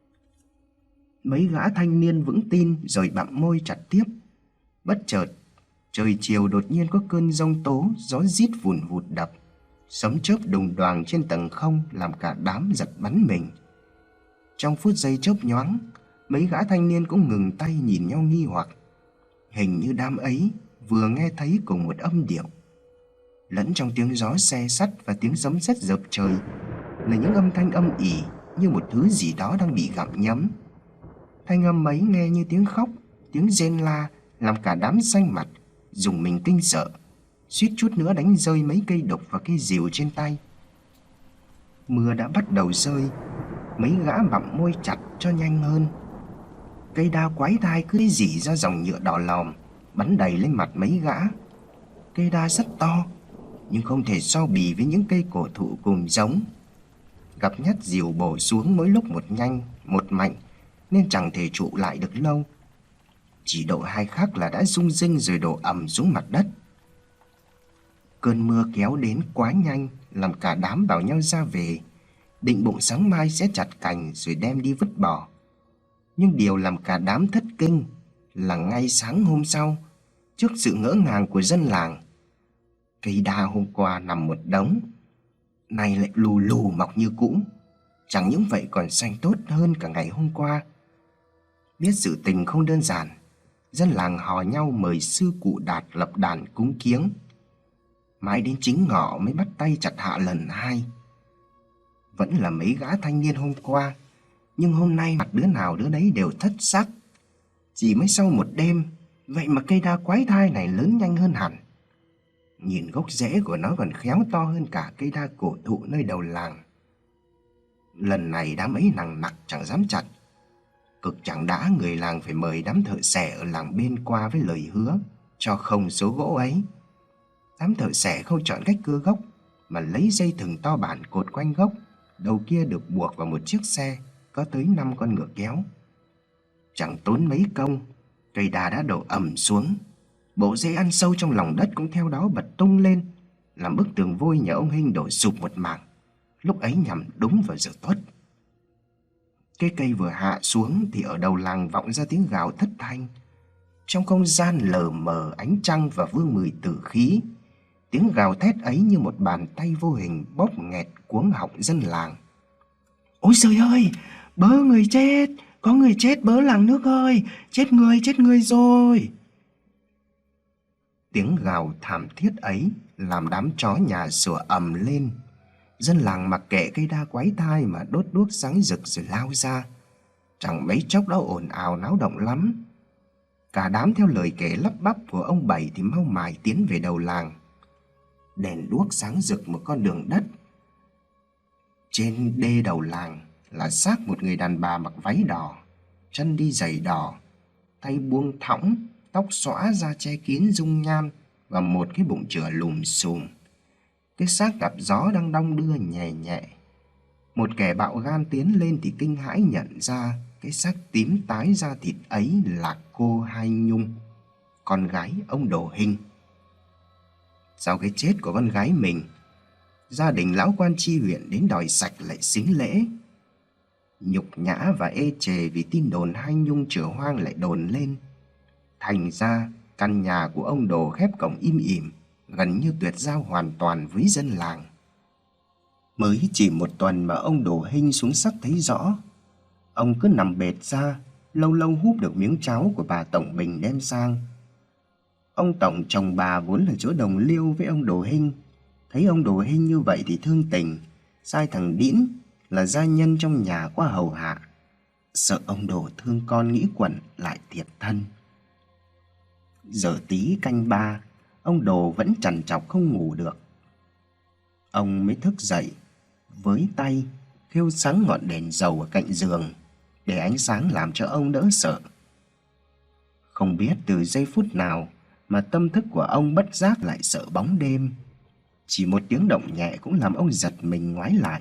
Mấy gã thanh niên vững tin rồi bặm môi chặt tiếp. Bất chợt, trời chiều đột nhiên có cơn giông tố, gió rít vùn vụt đập, sấm chớp đùng đoàng trên tầng không làm cả đám giật bắn mình. Trong phút giây chớp nhoáng, mấy gã thanh niên cũng ngừng tay nhìn nhau nghi hoặc. Hình như đám ấy vừa nghe thấy cùng một âm điệu. Lẫn trong tiếng gió xe sắt và tiếng sấm sét dập trời là những âm thanh âm ỉ như một thứ gì đó đang bị gặm nhấm. Thanh âm ấy nghe như tiếng khóc, tiếng rên la, làm cả đám xanh mặt, rùng mình kinh sợ, suýt chút nữa đánh rơi mấy cây đục và cây rìu trên tay. Mưa đã bắt đầu rơi, mấy gã bặm môi chặt cho nhanh hơn. Cây đa quái thai cứ rỉ ra dòng nhựa đỏ lòm, bắn đầy lên mặt mấy gã. Cây đa rất to, nhưng không thể so bì với những cây cổ thụ cùng giống. Gặp nhát rìu bổ xuống mỗi lúc một nhanh, một mạnh, nên chẳng thể trụ lại được lâu. Chỉ độ 2 khắc là đã rung rinh rồi đổ ầm xuống mặt đất. Cơn mưa kéo đến quá nhanh, làm cả đám bảo nhau ra về, định bụng sáng mai sẽ chặt cành rồi đem đi vứt bỏ. Nhưng điều làm cả đám thất kinh là ngay sáng hôm sau, trước sự ngỡ ngàng của dân làng, cây đa hôm qua nằm một đống, nay lại lù lù mọc như cũ. Chẳng những vậy còn xanh tốt hơn cả ngày hôm qua. Biết sự tình không đơn giản, dân làng hò nhau mời sư cụ Đạt lập đàn cúng kiếng. Mãi đến chính ngọ mới bắt tay chặt hạ lần 2. Vẫn là mấy gã thanh niên hôm qua, nhưng hôm nay mặt đứa nào đứa đấy đều thất sắc. Chỉ mới sau một đêm, vậy mà cây đa quái thai này lớn nhanh hơn hẳn. Nhìn gốc rễ của nó còn khéo to hơn cả cây đa cổ thụ nơi đầu làng. Lần này đám ấy nặng nặc chẳng dám chặt. Cực chẳng đã người làng phải mời đám thợ xẻ ở làng bên qua với lời hứa cho không số gỗ ấy. Đám thợ xẻ không chọn cách cưa gốc, mà lấy dây thừng to bản cột quanh gốc, đầu kia được buộc vào một chiếc xe có tới 5 con ngựa kéo. Chẳng tốn mấy công, cây đa đã đổ ầm xuống. Bộ rễ ăn sâu trong lòng đất cũng theo đó bật tung lên, làm bức tường vôi nhà ông Hinh đổ sụp một mảng. Lúc ấy nhằm đúng vào giờ tuất. Cái cây vừa hạ xuống thì ở đầu làng vọng ra tiếng gào thất thanh. Trong không gian lờ mờ ánh trăng và vương mùi tử khí, tiếng gào thét ấy như một bàn tay vô hình bóp nghẹt cuống họng dân làng. Ôi trời ơi, bớ người chết, có người chết bớ làng nước ơi, chết người rồi. Tiếng gào thảm thiết ấy làm đám chó nhà sủa ầm lên. Dân làng mặc kệ cây đa quái thai mà đốt đuốc sáng rực rồi lao ra. Chẳng mấy chốc đã ồn ào náo động lắm. Cả đám theo lời kể lắp bắp của ông Bảy thì mau mải tiến về đầu làng. Đèn đuốc sáng rực một con đường đất. Trên đê đầu làng là xác một người đàn bà mặc váy đỏ, chân đi giày đỏ, tay buông thõng, tóc xõa ra che kín dung nhan và một cái bụng chửa lùm xùm. Cái xác gặp gió đang đong đưa nhẹ nhẹ. Một kẻ bạo gan tiến lên thì kinh hãi nhận ra cái xác tím tái da thịt ấy là cô Hai Nhung, con gái ông Đồ Hinh. Sau cái chết của con gái mình, gia đình lão quan tri huyện đến đòi sạch lại sính lễ. Nhục nhã và ê chề vì tin đồn Hai Nhung chữa hoang lại đồn lên. Thành ra căn nhà của ông Đồ khép cổng im ỉm, gần như tuyệt giao hoàn toàn với dân làng. Mới chỉ một tuần mà ông Đồ Hinh xuống sắc thấy rõ. Ông cứ nằm bệt ra, lâu lâu húp được miếng cháo của bà Tổng Bình đem sang. Ông Tổng chồng bà vốn là chỗ đồng liêu với ông Đồ Hinh, thấy ông Đồ Hinh như vậy thì thương tình, sai thằng Đĩn là gia nhân trong nhà qua hầu hạ. Sợ ông Đồ thương con nghĩ quẩn lại thiệt thân. Giờ tí canh ba, ông Đồ vẫn trằn trọc không ngủ được. Ông mới thức dậy, với tay thiêu sáng ngọn đèn dầu ở cạnh giường để ánh sáng làm cho ông đỡ sợ. Không biết từ giây phút nào mà tâm thức của ông bất giác lại sợ bóng đêm. Chỉ một tiếng động nhẹ cũng làm ông giật mình ngoái lại.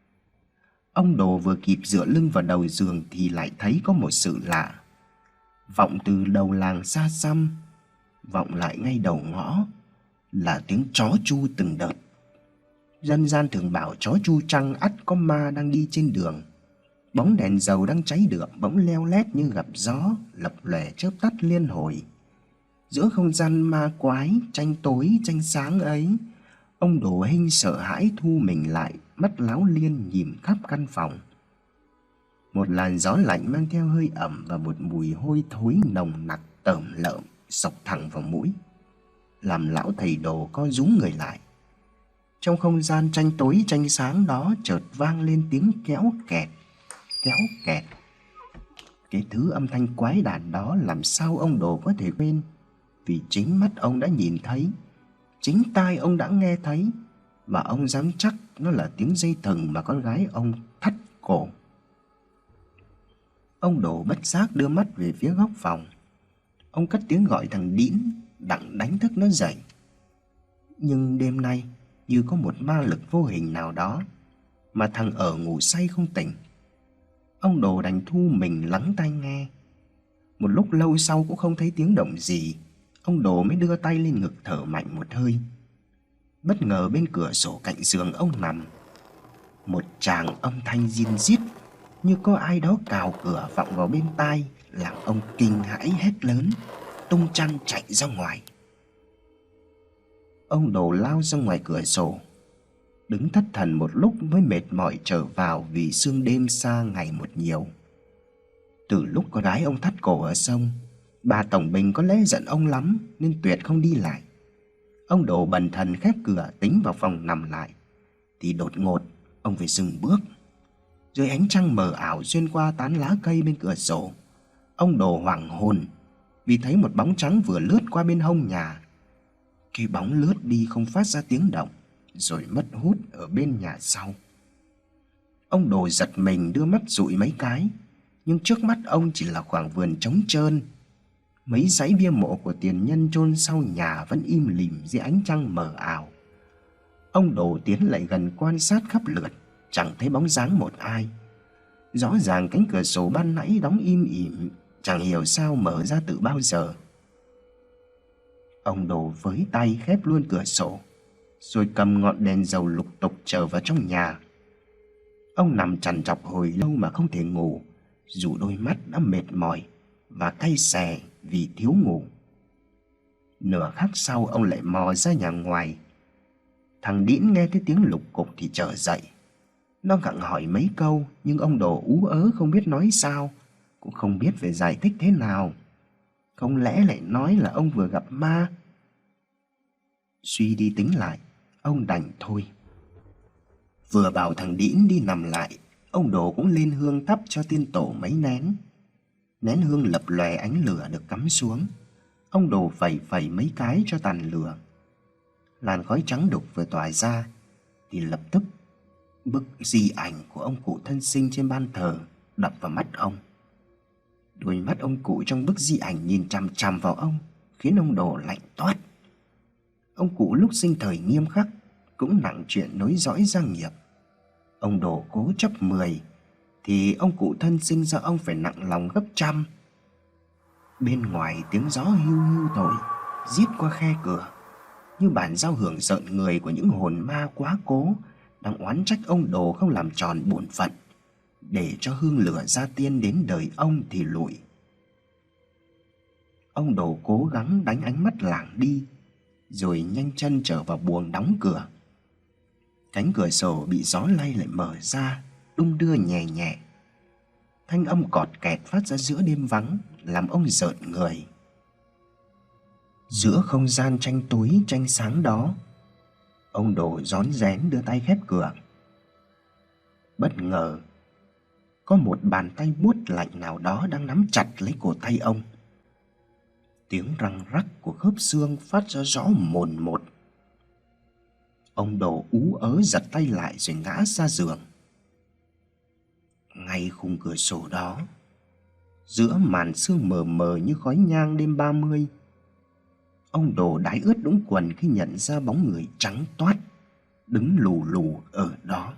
Ông Đồ vừa kịp dựa lưng vào đầu giường thì lại thấy có một sự lạ vọng từ đầu làng xa xăm, vọng lại ngay đầu ngõ, là tiếng chó chu từng đợt. Dân gian thường bảo chó chu trăng ắt có ma đang đi trên đường. Bóng đèn dầu đang cháy được bỗng leo lét như gặp gió, lập lòe chớp tắt liên hồi. Giữa không gian ma quái, tranh tối tranh sáng ấy, ông Đồ Hinh sợ hãi thu mình lại, mắt láo liên nhìn khắp căn phòng. Một làn gió lạnh mang theo hơi ẩm và một mùi hôi thối nồng nặc tởm lợm xộc thẳng vào mũi, làm lão thầy Đồ co rúm người lại. Trong không gian tranh tối tranh sáng đó chợt vang lên tiếng kéo kẹt, kéo kẹt. Cái thứ âm thanh quái đản đó làm sao ông Đồ có thể quên, vì chính mắt ông đã nhìn thấy, chính tai ông đã nghe thấy, và ông dám chắc nó là tiếng dây thừng mà con gái ông thắt cổ. Ông Đồ bất giác đưa mắt về phía góc phòng. Ông cất tiếng gọi thằng Đĩn đặng đánh thức nó dậy. Nhưng đêm nay như có một ma lực vô hình nào đó mà thằng ở ngủ say không tỉnh. Ông Đồ đành thu mình lắng tai nghe. Một lúc lâu sau cũng không thấy tiếng động gì, ông Đồ mới đưa tay lên ngực thở mạnh một hơi. Bất ngờ bên cửa sổ cạnh giường ông nằm, một tràng âm thanh rin rít như có ai đó cào cửa vọng vào bên tai, làm ông kinh hãi hét lớn, tung chăn chạy ra ngoài. Ông Đồ lao ra ngoài cửa sổ, đứng thất thần một lúc mới mệt mỏi trở vào vì sương đêm xa ngày một nhiều. Từ lúc con gái ông thắt cổ ở sông, bà Tổng Bình có lẽ giận ông lắm nên tuyệt không đi lại. Ông Đồ bần thần khép cửa tính vào phòng nằm lại thì đột ngột ông phải dừng bước. Dưới ánh trăng mờ ảo xuyên qua tán lá cây bên cửa sổ, ông Đồ hoảng hồn vì thấy một bóng trắng vừa lướt qua bên hông nhà. Cái bóng lướt đi không phát ra tiếng động, rồi mất hút ở bên nhà sau. Ông Đồ giật mình đưa mắt dụi mấy cái, nhưng trước mắt ông chỉ là khoảng vườn trống trơn. Mấy dãy bia mộ của tiền nhân chôn sau nhà vẫn im lìm dưới ánh trăng mờ ảo. Ông Đồ tiến lại gần quan sát khắp lượt, chẳng thấy bóng dáng một ai. Rõ ràng cánh cửa sổ ban nãy đóng im ỉm, chẳng hiểu sao mở ra từ bao giờ. Ông Đồ với tay khép luôn cửa sổ, rồi cầm ngọn đèn dầu lục tục trở vào trong nhà. Ông nằm trằn trọc hồi lâu mà không thể ngủ, dù đôi mắt đã mệt mỏi và cay xè vì thiếu ngủ. Nửa khắc sau ông lại mò ra nhà ngoài. Thằng Đĩn nghe thấy tiếng lục cục thì trở dậy. Nó gặng hỏi mấy câu, nhưng ông Đồ ú ớ không biết nói sao, cũng không biết phải giải thích thế nào. Không lẽ lại nói là ông vừa gặp ma? Suy đi tính lại, ông đành thôi. Vừa bảo thằng Đĩn đi nằm lại, ông Đồ cũng lên hương thắp cho tiên tổ mấy nén. Nén hương lập lòe ánh lửa được cắm xuống. Ông Đồ phẩy phẩy mấy cái cho tàn lửa. Làn khói trắng đục vừa tỏa ra thì lập tức bức di ảnh của ông cụ thân sinh trên ban thờ đập vào mắt ông. Đôi mắt ông cụ trong bức di ảnh nhìn chằm chằm vào ông, khiến ông Đồ lạnh toát. Ông cụ lúc sinh thời nghiêm khắc, cũng nặng chuyện nối dõi gia nghiệp. Ông Đồ cố chấp 10 thì ông cụ thân sinh ra ông phải nặng lòng gấp trăm. Bên ngoài tiếng gió hiu hiu thổi rít qua khe cửa, như bản giao hưởng rợn người của những hồn ma quá cố đang oán trách ông Đồ không làm tròn bổn phận, để cho hương lửa gia tiên đến đời ông thì lụi. Ông Đồ cố gắng đánh ánh mắt lảng đi, rồi nhanh chân trở vào buồng đóng cửa. Cánh cửa sổ bị gió lay lại mở ra, đung đưa nhẹ nhẹ. Thanh âm cọt kẹt phát ra giữa đêm vắng, làm ông rợn người. Giữa không gian tranh tối tranh sáng đó, ông Đồ rón rén đưa tay khép cửa. Bất ngờ, có một bàn tay buốt lạnh nào đó đang nắm chặt lấy cổ tay ông. Tiếng răng rắc của khớp xương phát ra rõ mồn một. Ông Đồ ú ớ giật tay lại rồi ngã ra giường. Ngay khung cửa sổ đó, giữa màn sương mờ mờ như khói nhang đêm 30, ông Đồ đái ướt đũng quần khi nhận ra bóng người trắng toát đứng lù lù ở đó.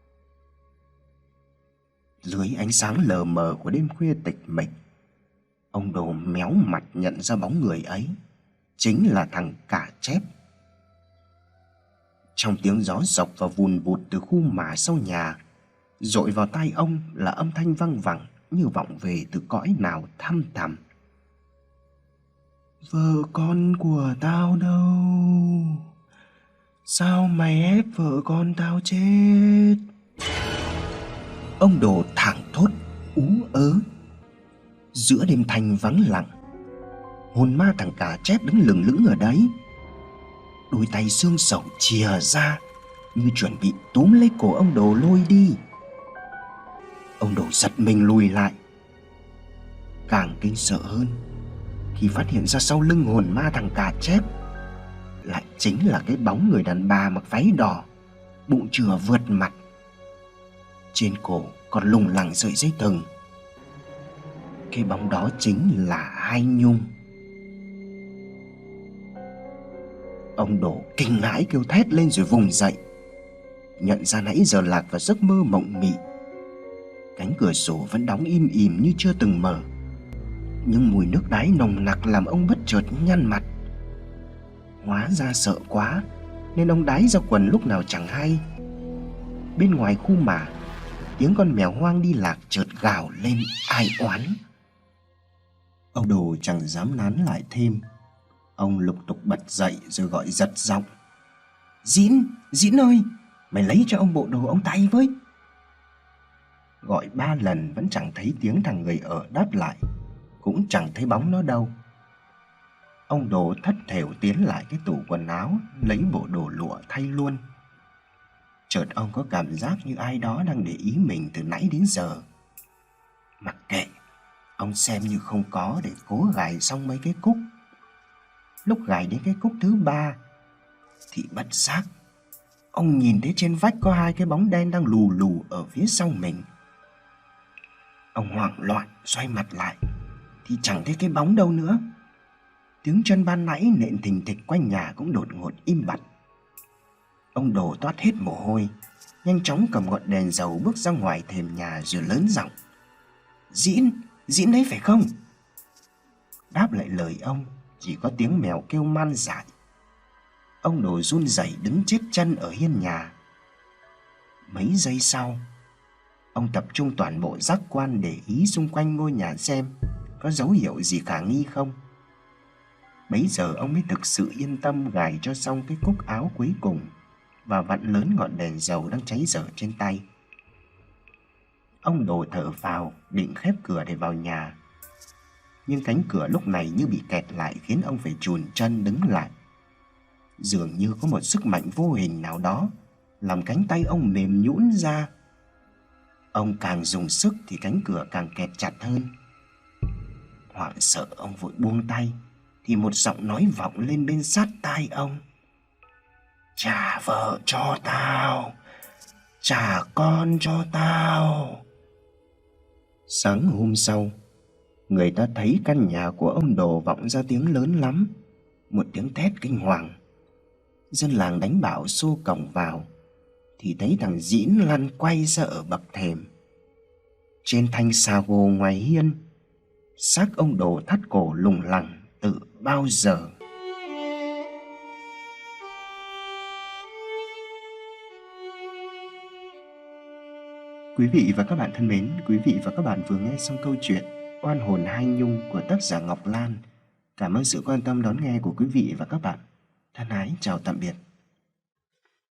Dưới ánh sáng lờ mờ của đêm khuya tịch mịch, ông Đồ méo mặt nhận ra bóng người ấy chính là thằng Cả Chép. Trong tiếng gió rộc và vùn vụt từ khu mả sau nhà, dội vào tai ông là âm thanh văng vẳng như vọng về từ cõi nào thăm thẳm. Vợ con của tao đâu? Sao mày ép vợ con tao chết? Ông Đồ thảng thốt, ú ớ. Giữa đêm thanh vắng lặng, hồn ma thằng Cả Chép đứng lừng lững ở đấy. Đôi tay xương sẩu chìa ra, như chuẩn bị túm lấy cổ ông Đồ lôi đi. Ông Đồ giật mình lùi lại, càng kinh sợ hơn khi phát hiện ra sau lưng hồn ma thằng Cả Chép lại chính là cái bóng người đàn bà mặc váy đỏ, bụng chừa vượt mặt. Trên cổ còn lủng lẳng sợi dây thừng. Cái bóng đó chính là Hai Nhung. Ông Đồ kinh hãi kêu thét lên rồi vùng dậy, nhận ra nãy giờ lạc vào giấc mơ mộng mị. Cánh cửa sổ vẫn đóng im ỉm như chưa từng mở, nhưng mùi nước đái nồng nặc làm ông bất chợt nhăn mặt. Hóa ra sợ quá nên ông đái ra quần lúc nào chẳng hay. Bên ngoài khu mả, tiếng con mèo hoang đi lạc chợt gào lên ai oán. Ông Đồ chẳng dám nán lại thêm. Ông lục tục bật dậy rồi gọi giật giọng: Diễn ơi, mày lấy cho ông bộ đồ ông tay với. Gọi 3 lần vẫn chẳng thấy tiếng thằng người ở đáp lại, cũng chẳng thấy bóng nó đâu. Ông Đồ thất thểu tiến lại cái tủ quần áo, lấy bộ đồ lụa thay luôn. Chợt ông có cảm giác như ai đó đang để ý mình từ nãy đến giờ. Mặc kệ, ông xem như không có để cố gài xong mấy cái cúc. Lúc gài đến cái cúc thứ 3 thì bất giác ông nhìn thấy trên vách có 2 cái bóng đen đang lù lù ở phía sau mình. Ông hoảng loạn xoay mặt lại thì chẳng thấy cái bóng đâu nữa. Tiếng chân ban nãy nện thình thịch quanh nhà cũng đột ngột im bặt. Ông Đồ toát hết mồ hôi, nhanh chóng cầm ngọn đèn dầu bước ra ngoài thềm nhà rồi lớn giọng: Diễn đấy phải không? Đáp lại lời ông chỉ có tiếng mèo kêu man dại. Ông Đồ run rẩy đứng chết chân ở hiên nhà. Mấy giây sau, ông tập trung toàn bộ giác quan để ý xung quanh ngôi nhà xem có dấu hiệu gì khả nghi không. Bấy giờ ông mới thực sự yên tâm gài cho xong cái cúc áo cuối cùng và vặn lớn ngọn đèn dầu đang cháy dở trên tay. Ông Đồ thở phào định khép cửa để vào nhà, nhưng cánh cửa lúc này như bị kẹt lại khiến ông phải chùn chân đứng lại. Dường như có một sức mạnh vô hình nào đó làm cánh tay ông mềm nhũn ra. Ông càng dùng sức thì cánh cửa càng kẹt chặt hơn. Hoảng sợ ông vội buông tay thì một giọng nói vọng lên bên sát tai ông: Trả vợ cho tao, trả con cho tao. Sáng hôm sau, người ta thấy căn nhà của ông Đồ vọng ra tiếng lớn lắm, một tiếng thét kinh hoàng. Dân làng đánh bảo xô cổng vào, thì thấy thằng Dĩn lăn quay ra ở bậc thềm. Trên thanh xà gồ ngoài hiên, xác ông Đồ thắt cổ lủng lẳng từ bao giờ. Quý vị và các bạn thân mến, quý vị và các bạn vừa nghe xong câu chuyện Oan hồn Hai Nhung của tác giả Ngọc Lan. Cảm ơn sự quan tâm đón nghe của quý vị và các bạn. Thân ái chào tạm biệt.